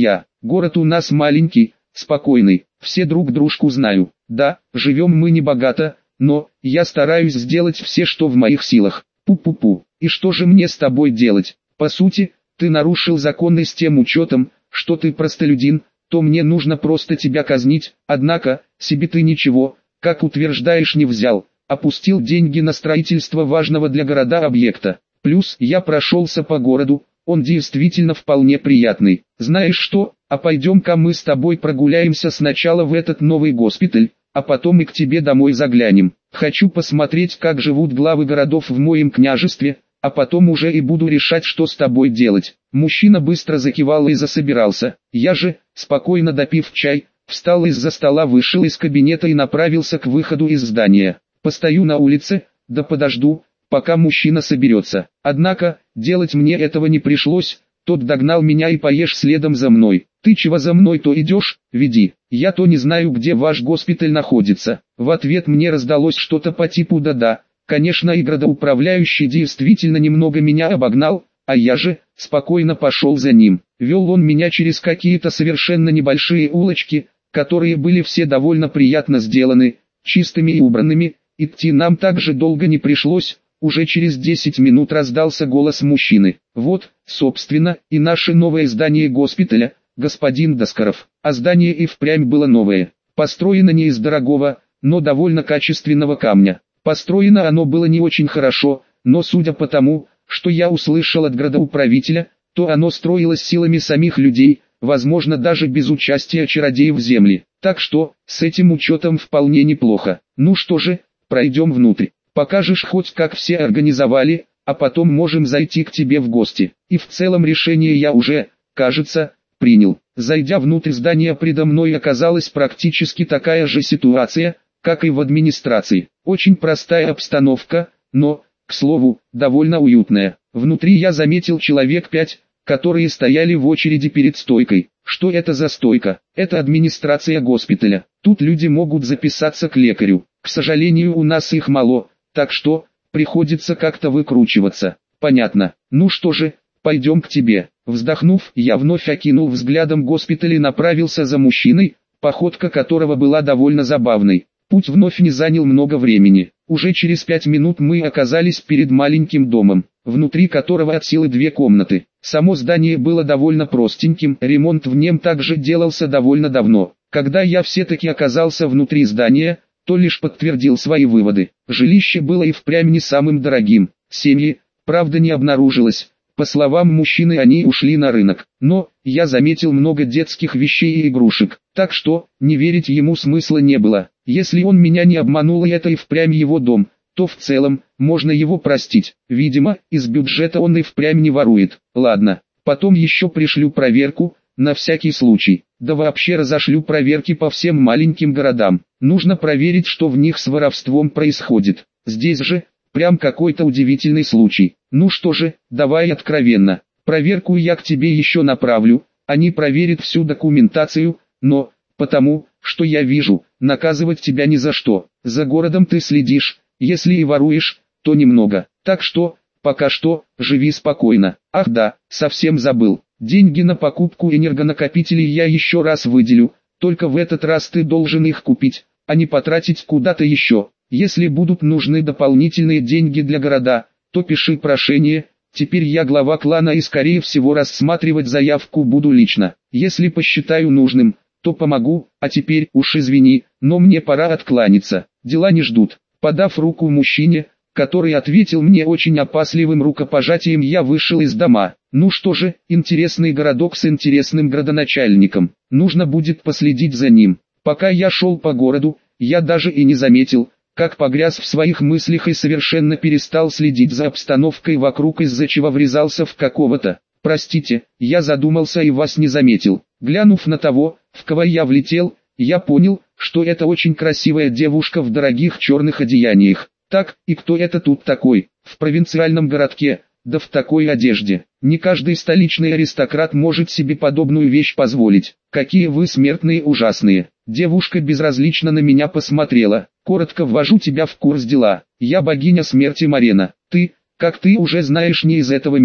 Город у нас маленький, спокойный, все друг дружку знаю. Да, живем мы не богато, но я стараюсь сделать все, что в моих силах. Пу-пу-пу, и что же мне с тобой делать? По сути, ты нарушил законы с тем учетом, что ты простолюдин, то мне нужно просто тебя казнить, однако, себе ты ничего, как утверждаешь, не взял, опустил деньги на строительство важного для города объекта. Плюс я прошелся по городу, он действительно вполне приятный. Знаешь что, а пойдем-ка мы с тобой прогуляемся сначала в этот новый госпиталь, а потом и к тебе домой заглянем. Хочу посмотреть, как живут главы городов в моем княжестве, а потом уже и буду решать, что с тобой делать. Мужчина быстро закивал и засобирался. Я же, спокойно допив чай, встал из-за стола, вышел из кабинета и направился к выходу из здания. Постою на улице, да подожду, пока мужчина соберется. Однако, делать мне этого не пришлось, тот догнал меня и поешь следом за мной. Ты чего за мной то идешь, веди, я то не знаю, где ваш госпиталь находится. В ответ мне раздалось что-то по типу «да-да». Конечно, и градоуправляющий действительно немного меня обогнал, а я же, спокойно пошел за ним. Вел он меня через какие-то совершенно небольшие улочки, которые были все довольно приятно сделаны, чистыми и убранными. Идти нам так же долго не пришлось, уже через десять минут раздался голос мужчины. Вот, собственно, и наше новое здание госпиталя, господин Доскоров. А здание и впрямь было новое, построено не из дорогого, но довольно качественного камня. Построено оно было не очень хорошо, но судя по тому, что я услышал от градоуправителя, то оно строилось силами самих людей, возможно даже без участия чародеев земли. Так что, с этим учетом вполне неплохо. Ну что же, пройдем внутрь. Покажешь хоть как все организовали, а потом можем зайти к тебе в гости. И в целом решение я уже, кажется, принял. Зайдя внутрь здания, предо мной оказалась практически такая же ситуация, как и в администрации. Очень простая обстановка, но, к слову, довольно уютная. Внутри я заметил человек пять, которые стояли в очереди перед стойкой. Что это за стойка? Это администрация госпиталя. Тут люди могут записаться к лекарю. К сожалению, у нас их мало, так что, приходится как-то выкручиваться. Понятно. Ну что же, пойдем к тебе. Вздохнув, я вновь окинул взглядом госпиталь и направился за мужчиной, походка которого была довольно забавной. Путь вновь не занял много времени. Уже через пять минут мы оказались перед маленьким домом, внутри которого от силы две комнаты. Само здание было довольно простеньким, ремонт в нем также делался довольно давно. Когда я все-таки оказался внутри здания, то лишь подтвердил свои выводы. Жилище было и впрямь не самым дорогим. Семьи, правда, не обнаружилось. По словам мужчины, они ушли на рынок. Но, я заметил много детских вещей и игрушек. Так что, не верить ему смысла не было. Если он меня не обманул и это и впрямь его дом, то в целом, можно его простить. Видимо, из бюджета он и впрямь не ворует. Ладно, потом еще пришлю проверку, на всякий случай. Да вообще разошлю проверки по всем маленьким городам. Нужно проверить, что в них с воровством происходит. Здесь же, прям какой-то удивительный случай. Ну что же, давай откровенно. Проверку я к тебе еще направлю, они проверят всю документацию, но, потому, что я вижу, наказывать тебя ни за что. За городом ты следишь, если и воруешь, то немного. Так что, пока что, живи спокойно. Ах да, совсем забыл. Деньги на покупку энергонакопителей я еще раз выделю, только в этот раз ты должен их купить, а не потратить куда-то еще. Если будут нужны дополнительные деньги для города, то пиши прошение. Теперь я глава клана и скорее всего рассматривать заявку буду лично. Если посчитаю нужным, то помогу, а теперь уж извини, но мне пора откланяться. Дела не ждут. Подав руку мужчине, который ответил мне очень опасливым рукопожатием, я вышел из дома. Ну что же, интересный городок с интересным градоначальником. Нужно будет последить за ним. Пока я шел по городу, я даже и не заметил, как погряз в своих мыслях и совершенно перестал следить за обстановкой вокруг, из-за чего врезался в какого-то. Простите, я задумался и вас не заметил. Глянув на того, в кого я влетел, я понял, что это очень красивая девушка в дорогих черных одеяниях. Так, и кто это тут такой, в провинциальном городке, да в такой одежде? Не каждый столичный аристократ может себе подобную вещь позволить. Какие вы смертные ужасные. Девушка безразлично на меня посмотрела. Коротко ввожу тебя в курс дела. Я богиня смерти Марена. Ты, как ты уже знаешь, не из этого мира.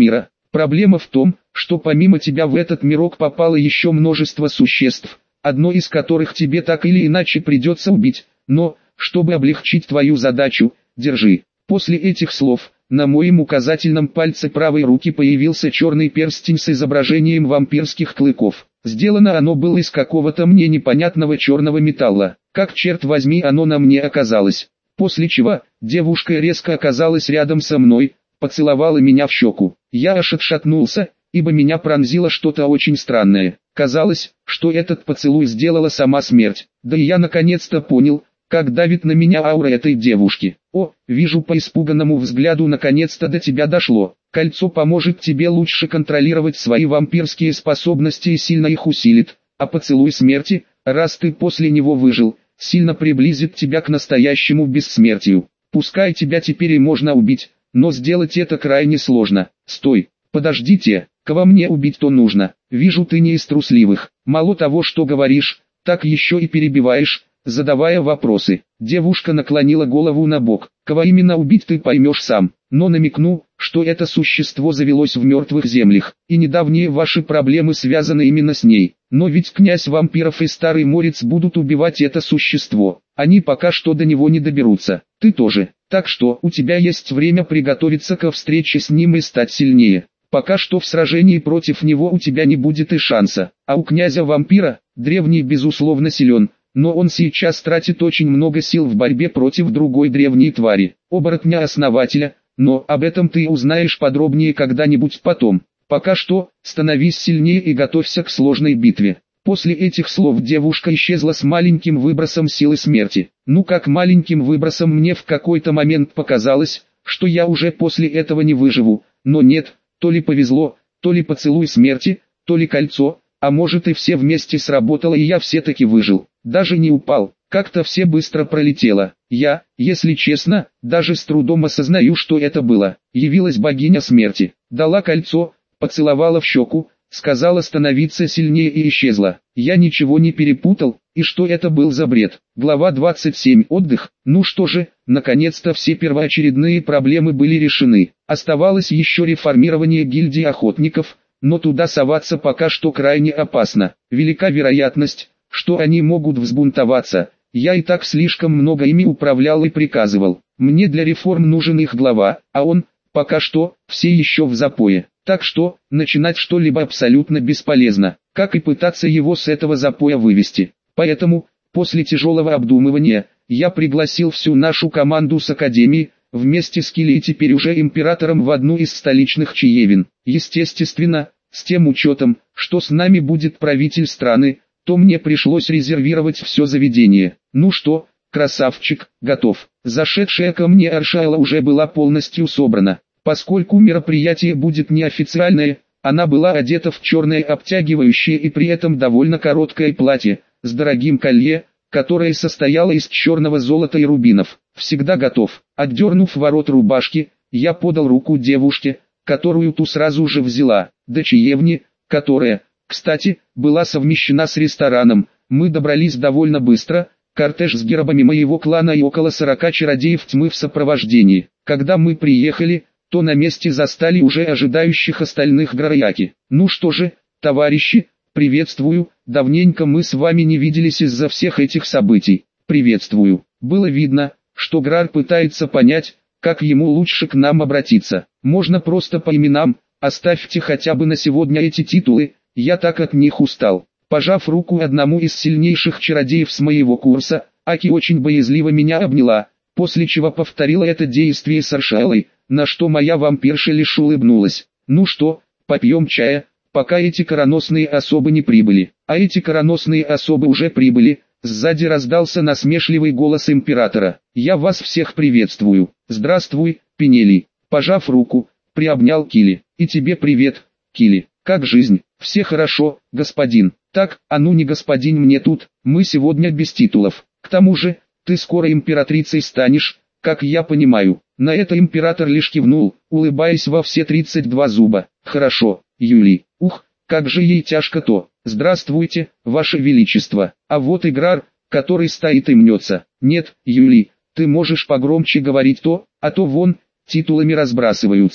Проблема в том, что помимо тебя в этот мирок попало еще множество существ, одно из которых тебе так или иначе придется убить, но, чтобы облегчить твою задачу, держи». После этих слов, на моем указательном пальце правой руки появился черный перстень с изображением вампирских клыков. Сделано оно было из какого-то мне непонятного черного металла. Как, черт возьми, оно на мне оказалось. После чего, девушка резко оказалась рядом со мной, поцеловала меня в щеку. Я аж отшатнулся, ибо меня пронзило что-то очень странное. Казалось, что этот поцелуй сделала сама смерть. Да и я наконец-то понял, как давит на меня аура этой девушки. О, вижу, по испуганному взгляду наконец-то до тебя дошло. Кольцо поможет тебе лучше контролировать свои вампирские способности и сильно их усилит. А поцелуй смерти, раз ты после него выжил, сильно приблизит тебя к настоящему бессмертию. Пускай тебя теперь и можно убить, но сделать это крайне сложно. Стой, подождите, кого мне убить-то нужно? Вижу, ты не из трусливых. Мало того, что говоришь, так еще и перебиваешь, задавая вопросы. Девушка наклонила голову на бок. Кого именно убить ты поймешь сам, но намекну, что это существо завелось в мертвых землях, и недавние ваши проблемы связаны именно с ней. Но ведь князь вампиров и старый морец будут убивать это существо. Они пока что до него не доберутся. Ты тоже. Так что у тебя есть время приготовиться ко встрече с ним и стать сильнее. Пока что в сражении против него у тебя не будет и шанса. А у князя вампира, древний безусловно силен, но он сейчас тратит очень много сил в борьбе против другой древней твари, оборотня-основателя, но об этом ты узнаешь подробнее когда-нибудь потом. Пока что, становись сильнее и готовься к сложной битве. После этих слов девушка исчезла с маленьким выбросом силы смерти. Ну как маленьким выбросом, мне в какой-то момент показалось, что я уже после этого не выживу, но нет, то ли повезло, то ли поцелуй смерти, то ли кольцо, а может и все вместе сработало и я все-таки выжил. Даже не упал, как-то все быстро пролетело. Я, если честно, даже с трудом осознаю, что это было. Явилась богиня смерти, дала кольцо, поцеловала в щеку, сказала становиться сильнее и исчезла. Я ничего не перепутал, и что это был за бред? Глава двадцать семь. Отдых. Ну что же, наконец-то все первоочередные проблемы были решены. Оставалось еще реформирование гильдии охотников, но туда соваться пока что крайне опасно. Велика вероятность, что они могут взбунтоваться. Я и так слишком много ими управлял и приказывал. Мне для реформ нужен их глава, а он, пока что, все еще в запое. Так что, начинать что-либо абсолютно бесполезно, как и пытаться его с этого запоя вывести. Поэтому, после тяжелого обдумывания, я пригласил всю нашу команду с Академии, вместе с Килли и теперь уже императором в одну из столичных чаевин. Естественно, с тем учетом, что с нами будет правитель страны, то мне пришлось резервировать все заведение. Ну что, красавчик, готов. Зашедшая ко мне Аршайла уже была полностью собрана. Поскольку мероприятие будет неофициальное, она была одета в черное обтягивающее и при этом довольно короткое платье, с дорогим колье, которое состояло из черного золота и рубинов. Всегда готов. Отдернув ворот рубашки, я подал руку девушке, которую ту сразу же взяла, до чаевни, которая, кстати, была совмещена с рестораном. Мы добрались довольно быстро, кортеж с гербами моего клана и около сорока чародеев тьмы в сопровождении. Когда мы приехали, то на месте застали уже ожидающих остальных Грарьяки. Ну что же, товарищи, приветствую, давненько мы с вами не виделись из-за всех этих событий. Приветствую. Было видно, что Грар пытается понять, как ему лучше к нам обратиться. Можно просто по именам, оставьте хотя бы на сегодня эти титулы, я так от них устал. Пожав руку одному из сильнейших чародеев с моего курса, Аки очень боязливо меня обняла, после чего повторила это действие с Аршайлой, на что моя вампирша лишь улыбнулась. Ну что, попьем чая, пока эти короносные особы не прибыли. А эти короносные особы уже прибыли. Сзади раздался насмешливый голос императора. Я вас всех приветствую. Здравствуй, Пенелий. Пожав руку, приобнял Килли. И тебе привет, Килли. Как жизнь? Все хорошо, господин. Так, а ну не господин мне тут, мы сегодня без титулов. К тому же, ты скоро императрицей станешь, как я понимаю. На это император лишь кивнул, улыбаясь во все тридцать два зуба. Хорошо, Юлий. Ух, как же ей тяжко-то. Здравствуйте, ваше величество. А вот и Грар, который стоит и мнется. Нет, Юлий, ты можешь погромче говорить то, а то вон, титулами разбрасываются.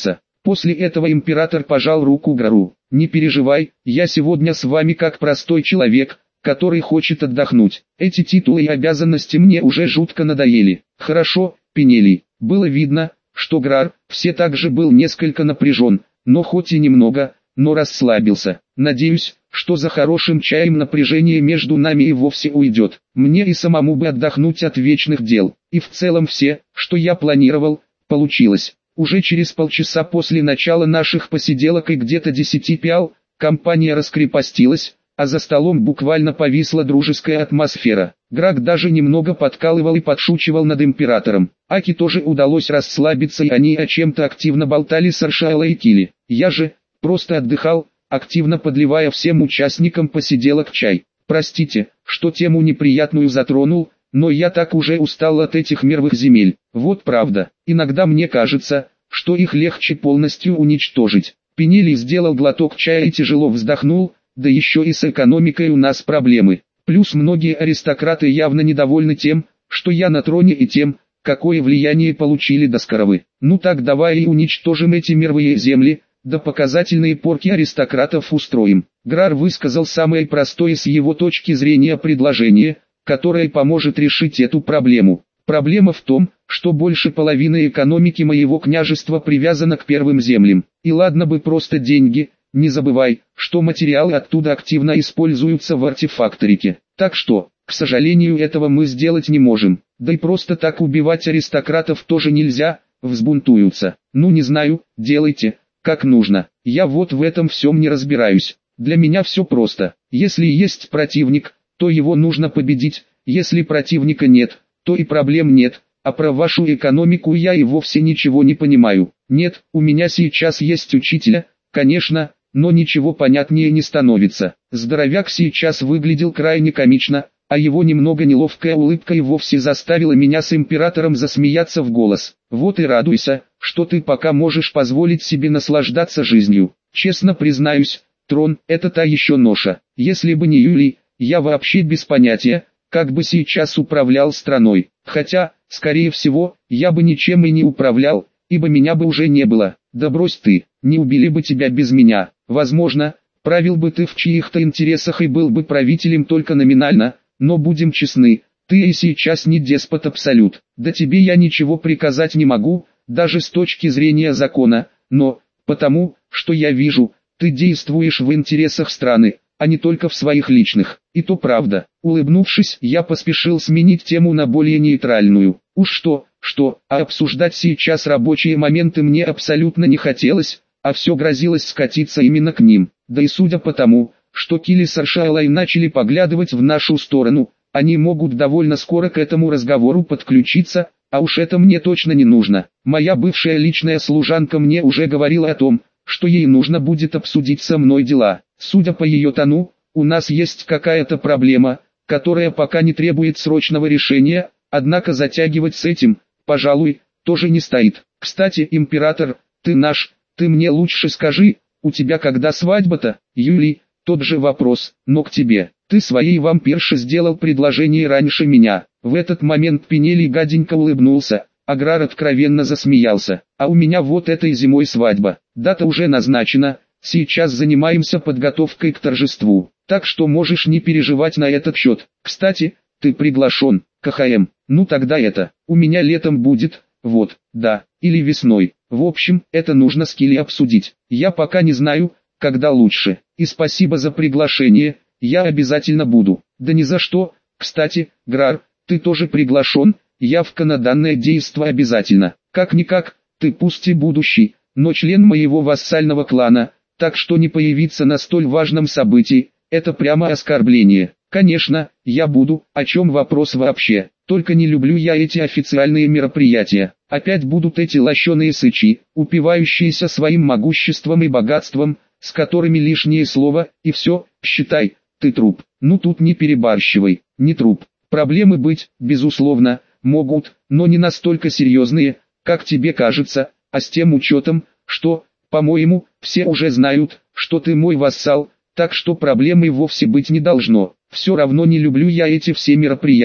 После этого император пожал руку Грару. «Не переживай, я сегодня с вами как простой человек, который хочет отдохнуть. Эти титулы и обязанности мне уже жутко надоели». «Хорошо, Пенелий». Было видно, что Грар все так же был несколько напряжен, но хоть и немного, но расслабился. «Надеюсь, что за хорошим чаем напряжение между нами и вовсе уйдет. Мне и самому бы отдохнуть от вечных дел. И в целом все, что я планировал, получилось». Уже через полчаса после начала наших посиделок и где-то десяти пиал, компания раскрепостилась, а за столом буквально повисла дружеская атмосфера. Граг даже немного подкалывал и подшучивал над императором. Аки тоже удалось расслабиться, и они о чем-то активно болтали с Аршайлой и Кили. Я же просто отдыхал, активно подливая всем участникам посиделок чай. Простите, что тему неприятную затронул, но я так уже устал от этих мировых земель. Вот правда, иногда мне кажется, что их легче полностью уничтожить. Пенелий сделал глоток чая и тяжело вздохнул, да еще и с экономикой у нас проблемы. Плюс многие аристократы явно недовольны тем, что я на троне, и тем, какое влияние получили Доскоровы. Ну так давай и уничтожим эти мировые земли, да показательные порки аристократов устроим. Грар высказал самое простое с его точки зрения предложение, которое поможет решить эту проблему. Проблема в том, что больше половины экономики моего княжества привязана к первым землям. И ладно бы просто деньги, не забывай, что материалы оттуда активно используются в артефакторике. Так что, к сожалению, этого мы сделать не можем. Да и просто так убивать аристократов тоже нельзя, взбунтуются. Ну не знаю, делайте, как нужно. Я вот в этом всем не разбираюсь. Для меня все просто. Если есть противник, то его нужно победить, если противника нет, то и проблем нет, а про вашу экономику я и вовсе ничего не понимаю. Нет, у меня сейчас есть учителя, конечно, но ничего понятнее не становится. Здоровяк сейчас выглядел крайне комично, а его немного неловкая улыбка и вовсе заставила меня с императором засмеяться в голос. Вот и радуйся, что ты пока можешь позволить себе наслаждаться жизнью. Честно признаюсь, трон – это та еще ноша. Если бы не Юлий, я вообще без понятия, как бы сейчас управлял страной. Хотя, скорее всего, я бы ничем и не управлял, ибо меня бы уже не было. Да брось ты, не убили бы тебя без меня. Возможно, правил бы ты в чьих-то интересах и был бы правителем только номинально, но будем честны, ты и сейчас не деспот абсолют. Да тебе я ничего приказать не могу, даже с точки зрения закона, но, потому, что я вижу, ты действуешь в интересах страны, а не только в своих личных. И то правда. Улыбнувшись, я поспешил сменить тему на более нейтральную. Уж что, что, а обсуждать сейчас рабочие моменты мне абсолютно не хотелось, а все грозилось скатиться именно к ним. Да и судя по тому, что Кили с Аршайлой начали поглядывать в нашу сторону, они могут довольно скоро к этому разговору подключиться, а уж это мне точно не нужно. Моя бывшая личная служанка мне уже говорила о том, что ей нужно будет обсудить со мной дела. Судя по ее тону, у нас есть какая-то проблема, которая пока не требует срочного решения, однако затягивать с этим, пожалуй, тоже не стоит. Кстати, император, ты наш, ты мне лучше скажи, у тебя когда свадьба-то? Юлий, тот же вопрос, но к тебе. Ты своей вампирше сделал предложение раньше меня. В этот момент Пенелий гаденько улыбнулся, а Грар откровенно засмеялся. А у меня вот этой зимой свадьба. Дата уже назначена, сейчас занимаемся подготовкой к торжеству. Так что можешь не переживать на этот счет. Кстати, ты приглашен, КХМ. Ну тогда это, у меня летом будет, вот, да, или весной. В общем, это нужно с Кили обсудить. Я пока не знаю, когда лучше. И спасибо за приглашение, я обязательно буду. Да ни за что. Кстати, Грар, ты тоже приглашен, явка на данное действо обязательно. Как-никак, ты пусть и будущий, но член моего вассального клана, так что не появиться на столь важном событии, это прямо оскорбление. Конечно, я буду, о чем вопрос вообще, только не люблю я эти официальные мероприятия. Опять будут эти лощеные сычи, упивающиеся своим могуществом и богатством, с которыми лишнее слово, и все, считай, ты труп. Ну тут не перебарщивай, не труп. Проблемы быть, безусловно, могут, но не настолько серьезные, как тебе кажется, а с тем учетом, что, по-моему, все уже знают, что ты мой вассал, так что проблемы вовсе быть не должно. Все равно не люблю я эти все мероприятия.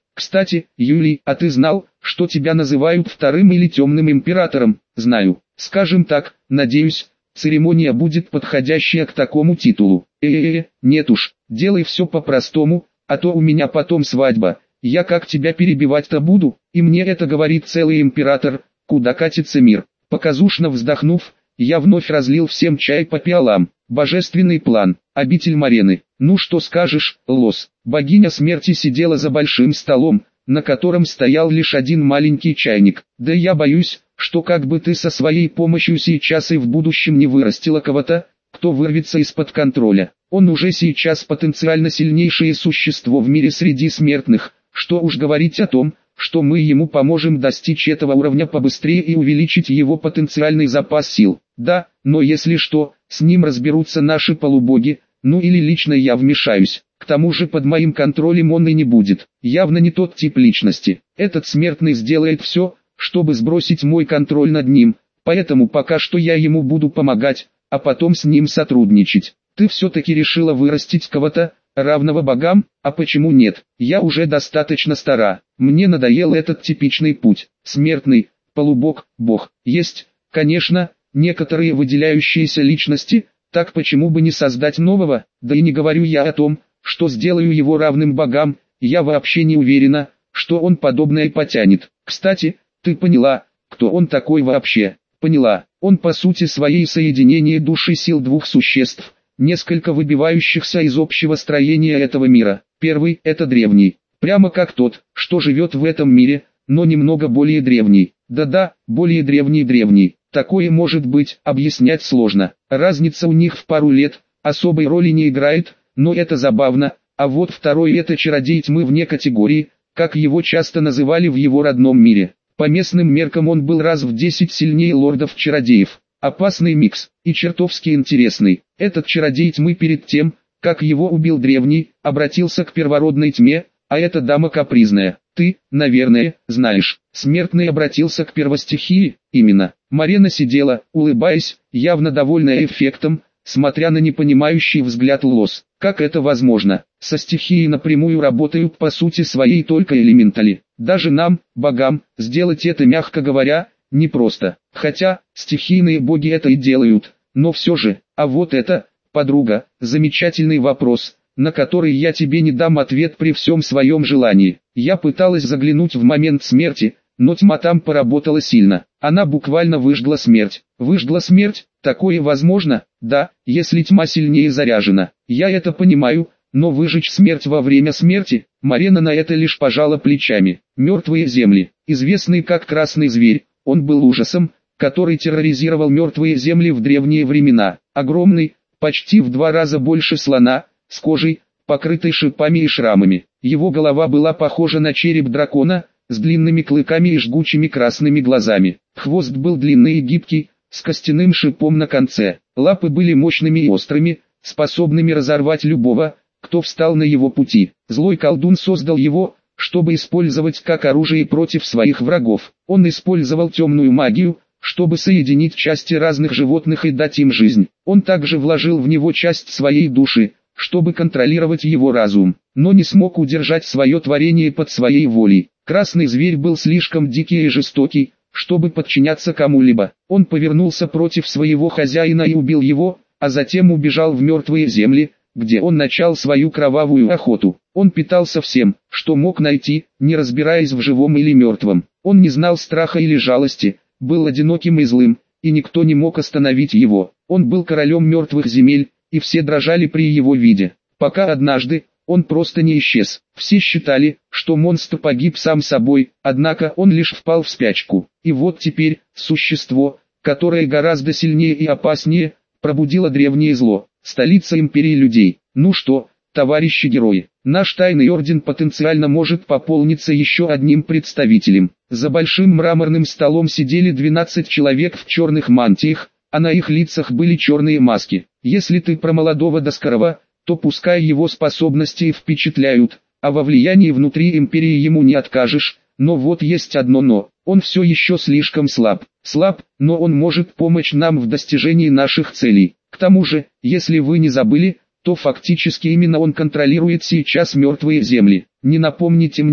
Кстати, Юлий, а ты знал, что тебя называют вторым или темным императором? Знаю. Скажем так, надеюсь, церемония будет подходящая к такому титулу. Э-э-э, нет уж, делай все по-простому, а то у меня потом свадьба. Я как тебя перебивать-то буду, и мне это говорит целый император, куда катится мир. Показушно вздохнув, я вновь разлил всем чай по пиалам. Божественный план, обитель Марены. Ну что скажешь, Лос? Богиня смерти сидела за большим столом, на котором стоял лишь один маленький чайник. Да я боюсь, что как бы ты со своей помощью сейчас и в будущем не вырастила кого-то, кто вырвется из-под контроля. Он уже сейчас потенциально сильнейшее существо в мире среди смертных, что уж говорить о том, что мы ему поможем достичь этого уровня побыстрее и увеличить его потенциальный запас сил. Да, но если что, с ним разберутся наши полубоги, ну или лично я вмешаюсь. К тому же под моим контролем он и не будет. Явно не тот тип личности. Этот смертный сделает все, чтобы сбросить мой контроль над ним, поэтому пока что я ему буду помогать, а потом с ним сотрудничать. Ты все-таки решила вырастить кого-то, равного богам, а почему нет? Я уже достаточно стара, мне надоел этот типичный путь. Смертный, полубог, бог. Есть, конечно, некоторые выделяющиеся личности, так почему бы не создать нового? Да и не говорю я о том, что сделаю его равным богам, я вообще не уверена, что он подобное потянет. Кстати, ты поняла, кто он такой вообще? Поняла, он по сути своей соединение души сил двух существ, несколько выбивающихся из общего строения этого мира. Первый – это древний, прямо как тот, что живет в этом мире, но немного более древний. Да-да, более древний-древний. Такое может быть, объяснять сложно. Разница у них в пару лет, особой роли не играет, но это забавно. А вот второй – это чародей тьмы вне категории, как его часто называли в его родном мире. По местным меркам он был раз в десять сильнее лордов-чародеев. Опасный микс, и чертовски интересный. Этот чародей тьмы перед тем, как его убил древний, обратился к первородной тьме, а эта дама капризная. Ты, наверное, знаешь, смертный обратился к первостихии, именно. Марена сидела, улыбаясь, явно довольная эффектом, смотря на непонимающий взгляд Лос. Как это возможно? Со стихией напрямую работают по сути своей только элементали. Даже нам, богам, сделать это, мягко говоря, непросто. Хотя, стихийные боги это и делают, но все же. А вот это, подруга, замечательный вопрос, на который я тебе не дам ответ при всем своем желании. Я пыталась заглянуть в момент смерти, но тьма там поработала сильно. Она буквально выжгла смерть. Выжгла смерть? Такое возможно? Да, если тьма сильнее заряжена. Я это понимаю, но выжечь смерть во время смерти? Марена на это лишь пожала плечами. Мертвые земли, известный как Красный Зверь, он был ужасом, который терроризировал мертвые земли в древние времена. Огромный, почти в два раза больше слона, с кожей, покрытой шипами и шрамами. Его голова была похожа на череп дракона, с длинными клыками и жгучими красными глазами. Хвост был длинный и гибкий, с костяным шипом на конце. Лапы были мощными и острыми, способными разорвать любого, кто встал на его пути. Злой колдун создал его, чтобы использовать как оружие против своих врагов. Он использовал темную магию, чтобы соединить части разных животных и дать им жизнь. Он также вложил в него часть своей души, чтобы контролировать его разум, но не смог удержать свое творение под своей волей. Красный Зверь был слишком дикий и жестокий, чтобы подчиняться кому-либо. Он повернулся против своего хозяина и убил его, а затем убежал в мертвые земли, где он начал свою кровавую охоту. Он питался всем, что мог найти, не разбираясь в живом или мертвом. Он не знал страха или жалости, был одиноким и злым, и никто не мог остановить его. Он был королем мертвых земель, и все дрожали при его виде. Пока однажды, он просто не исчез. Все считали, что монстр погиб сам собой, однако он лишь впал в спячку. И вот теперь, существо, которое гораздо сильнее и опаснее, пробудило древнее зло. Столица империи людей. Ну что, товарищи герои, наш тайный орден потенциально может пополниться еще одним представителем. За большим мраморным столом сидели двенадцать человек в черных мантиях, а на их лицах были черные маски. Если ты про молодого Доскорова, то пускай его способности и впечатляют, а во влиянии внутри империи ему не откажешь, но вот есть одно но. Он все еще слишком слаб. Слаб, но он может помочь нам в достижении наших целей. К тому же, если вы не забыли, то фактически именно он контролирует сейчас мертвые земли. Не напомните мне,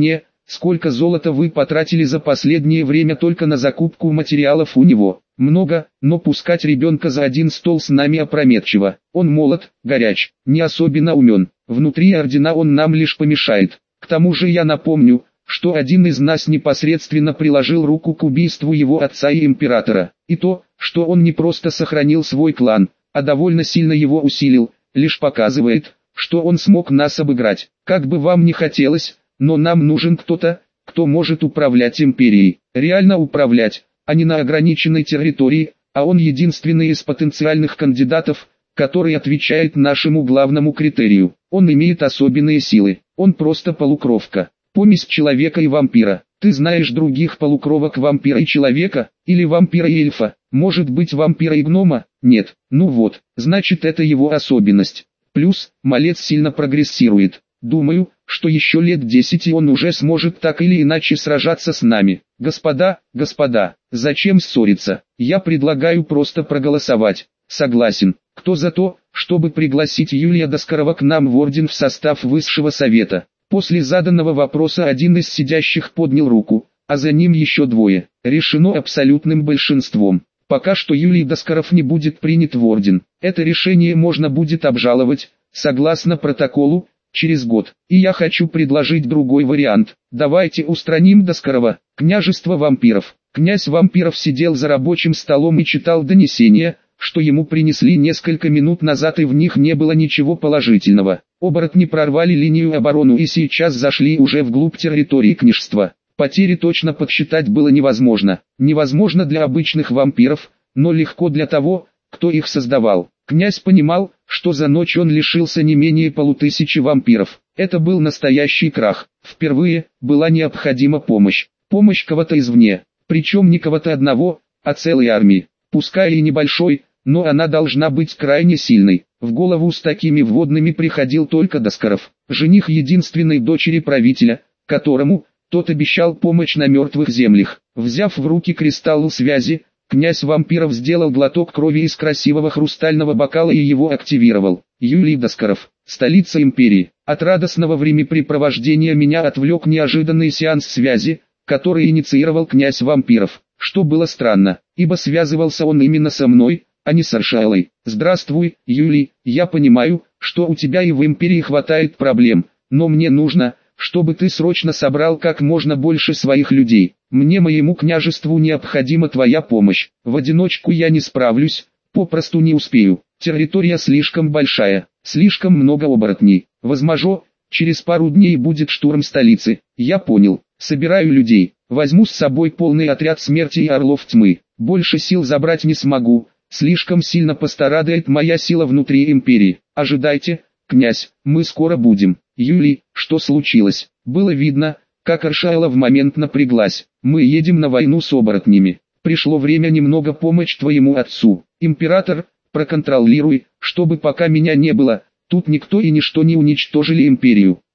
сколько золота вы потратили за последнее время только на закупку материалов у него? Много, но пускать ребенка за один стол с нами опрометчиво. Он молод, горяч, не особенно умен. Внутри ордена он нам лишь помешает. К тому же я напомню, что один из нас непосредственно приложил руку к убийству его отца и императора. И то, что он не просто сохранил свой клан, а довольно сильно его усилил, лишь показывает, что он смог нас обыграть. Как бы вам ни хотелось, но нам нужен кто-то, кто может управлять империей. Реально управлять, а не на ограниченной территории, а он единственный из потенциальных кандидатов, который отвечает нашему главному критерию. Он имеет особенные силы, он просто полукровка, помесь человека и вампира. Ты знаешь других полукровок вампира и человека, или вампира и эльфа, может быть вампира и гнома? Нет, ну вот, значит это его особенность. Плюс, малец сильно прогрессирует. Думаю, что еще лет десять и он уже сможет так или иначе сражаться с нами. Господа, господа, зачем ссориться? Я предлагаю просто проголосовать. Согласен. Кто за то, чтобы пригласить Юлия Доскорова к нам в орден в состав Высшего Совета? После заданного вопроса один из сидящих поднял руку, а за ним еще двое. Решено абсолютным большинством. Пока что Юлий Доскоров не будет принят в орден. Это решение можно будет обжаловать, согласно протоколу, через год. И я хочу предложить другой вариант. Давайте устраним Доскорова. Княжество вампиров. Князь вампиров сидел за рабочим столом и читал донесения, что ему принесли несколько минут назад, и в них не было ничего положительного. Оборотни прорвали линию обороны и сейчас зашли уже вглубь территории княжества. Потери точно подсчитать было невозможно. Невозможно для обычных вампиров, но легко для того, кто их создавал. Князь понимал, что за ночь он лишился не менее полутысячи вампиров. Это был настоящий крах. Впервые была необходима помощь. Помощь кого-то извне. Причем не кого-то одного, а целой армии. Пускай и небольшой, но она должна быть крайне сильной. В голову с такими вводными приходил только Доскоров, жених единственной дочери правителя, которому тот обещал помощь на мертвых землях. Взяв в руки кристалл связи, князь вампиров сделал глоток крови из красивого хрустального бокала и его активировал. Юлий Доскоров, столица империи. От радостного времяпрепровождения меня отвлек неожиданный сеанс связи, который инициировал князь вампиров, что было странно, ибо связывался он именно со мной, а не с Аршайлой. Здравствуй, Юлий, я понимаю, что у тебя и в империи хватает проблем, но мне нужно, чтобы ты срочно собрал как можно больше своих людей. Мне, моему княжеству, необходима твоя помощь. В одиночку я не справлюсь, попросту не успею. Территория слишком большая, слишком много оборотней. Возможно, через пару дней будет штурм столицы. Я понял. Собираю людей. Возьму с собой полный отряд смерти и орлов тьмы. Больше сил забрать не смогу. Слишком сильно пострадает моя сила внутри империи. Ожидайте, князь, мы скоро будем. Юлий, что случилось? Было видно, как Аршайла в момент напряглась. Мы едем на войну с оборотнями. Пришло время немного помочь твоему отцу. Император, проконтролируй, чтобы пока меня не было, тут никто и ничто не уничтожили империю.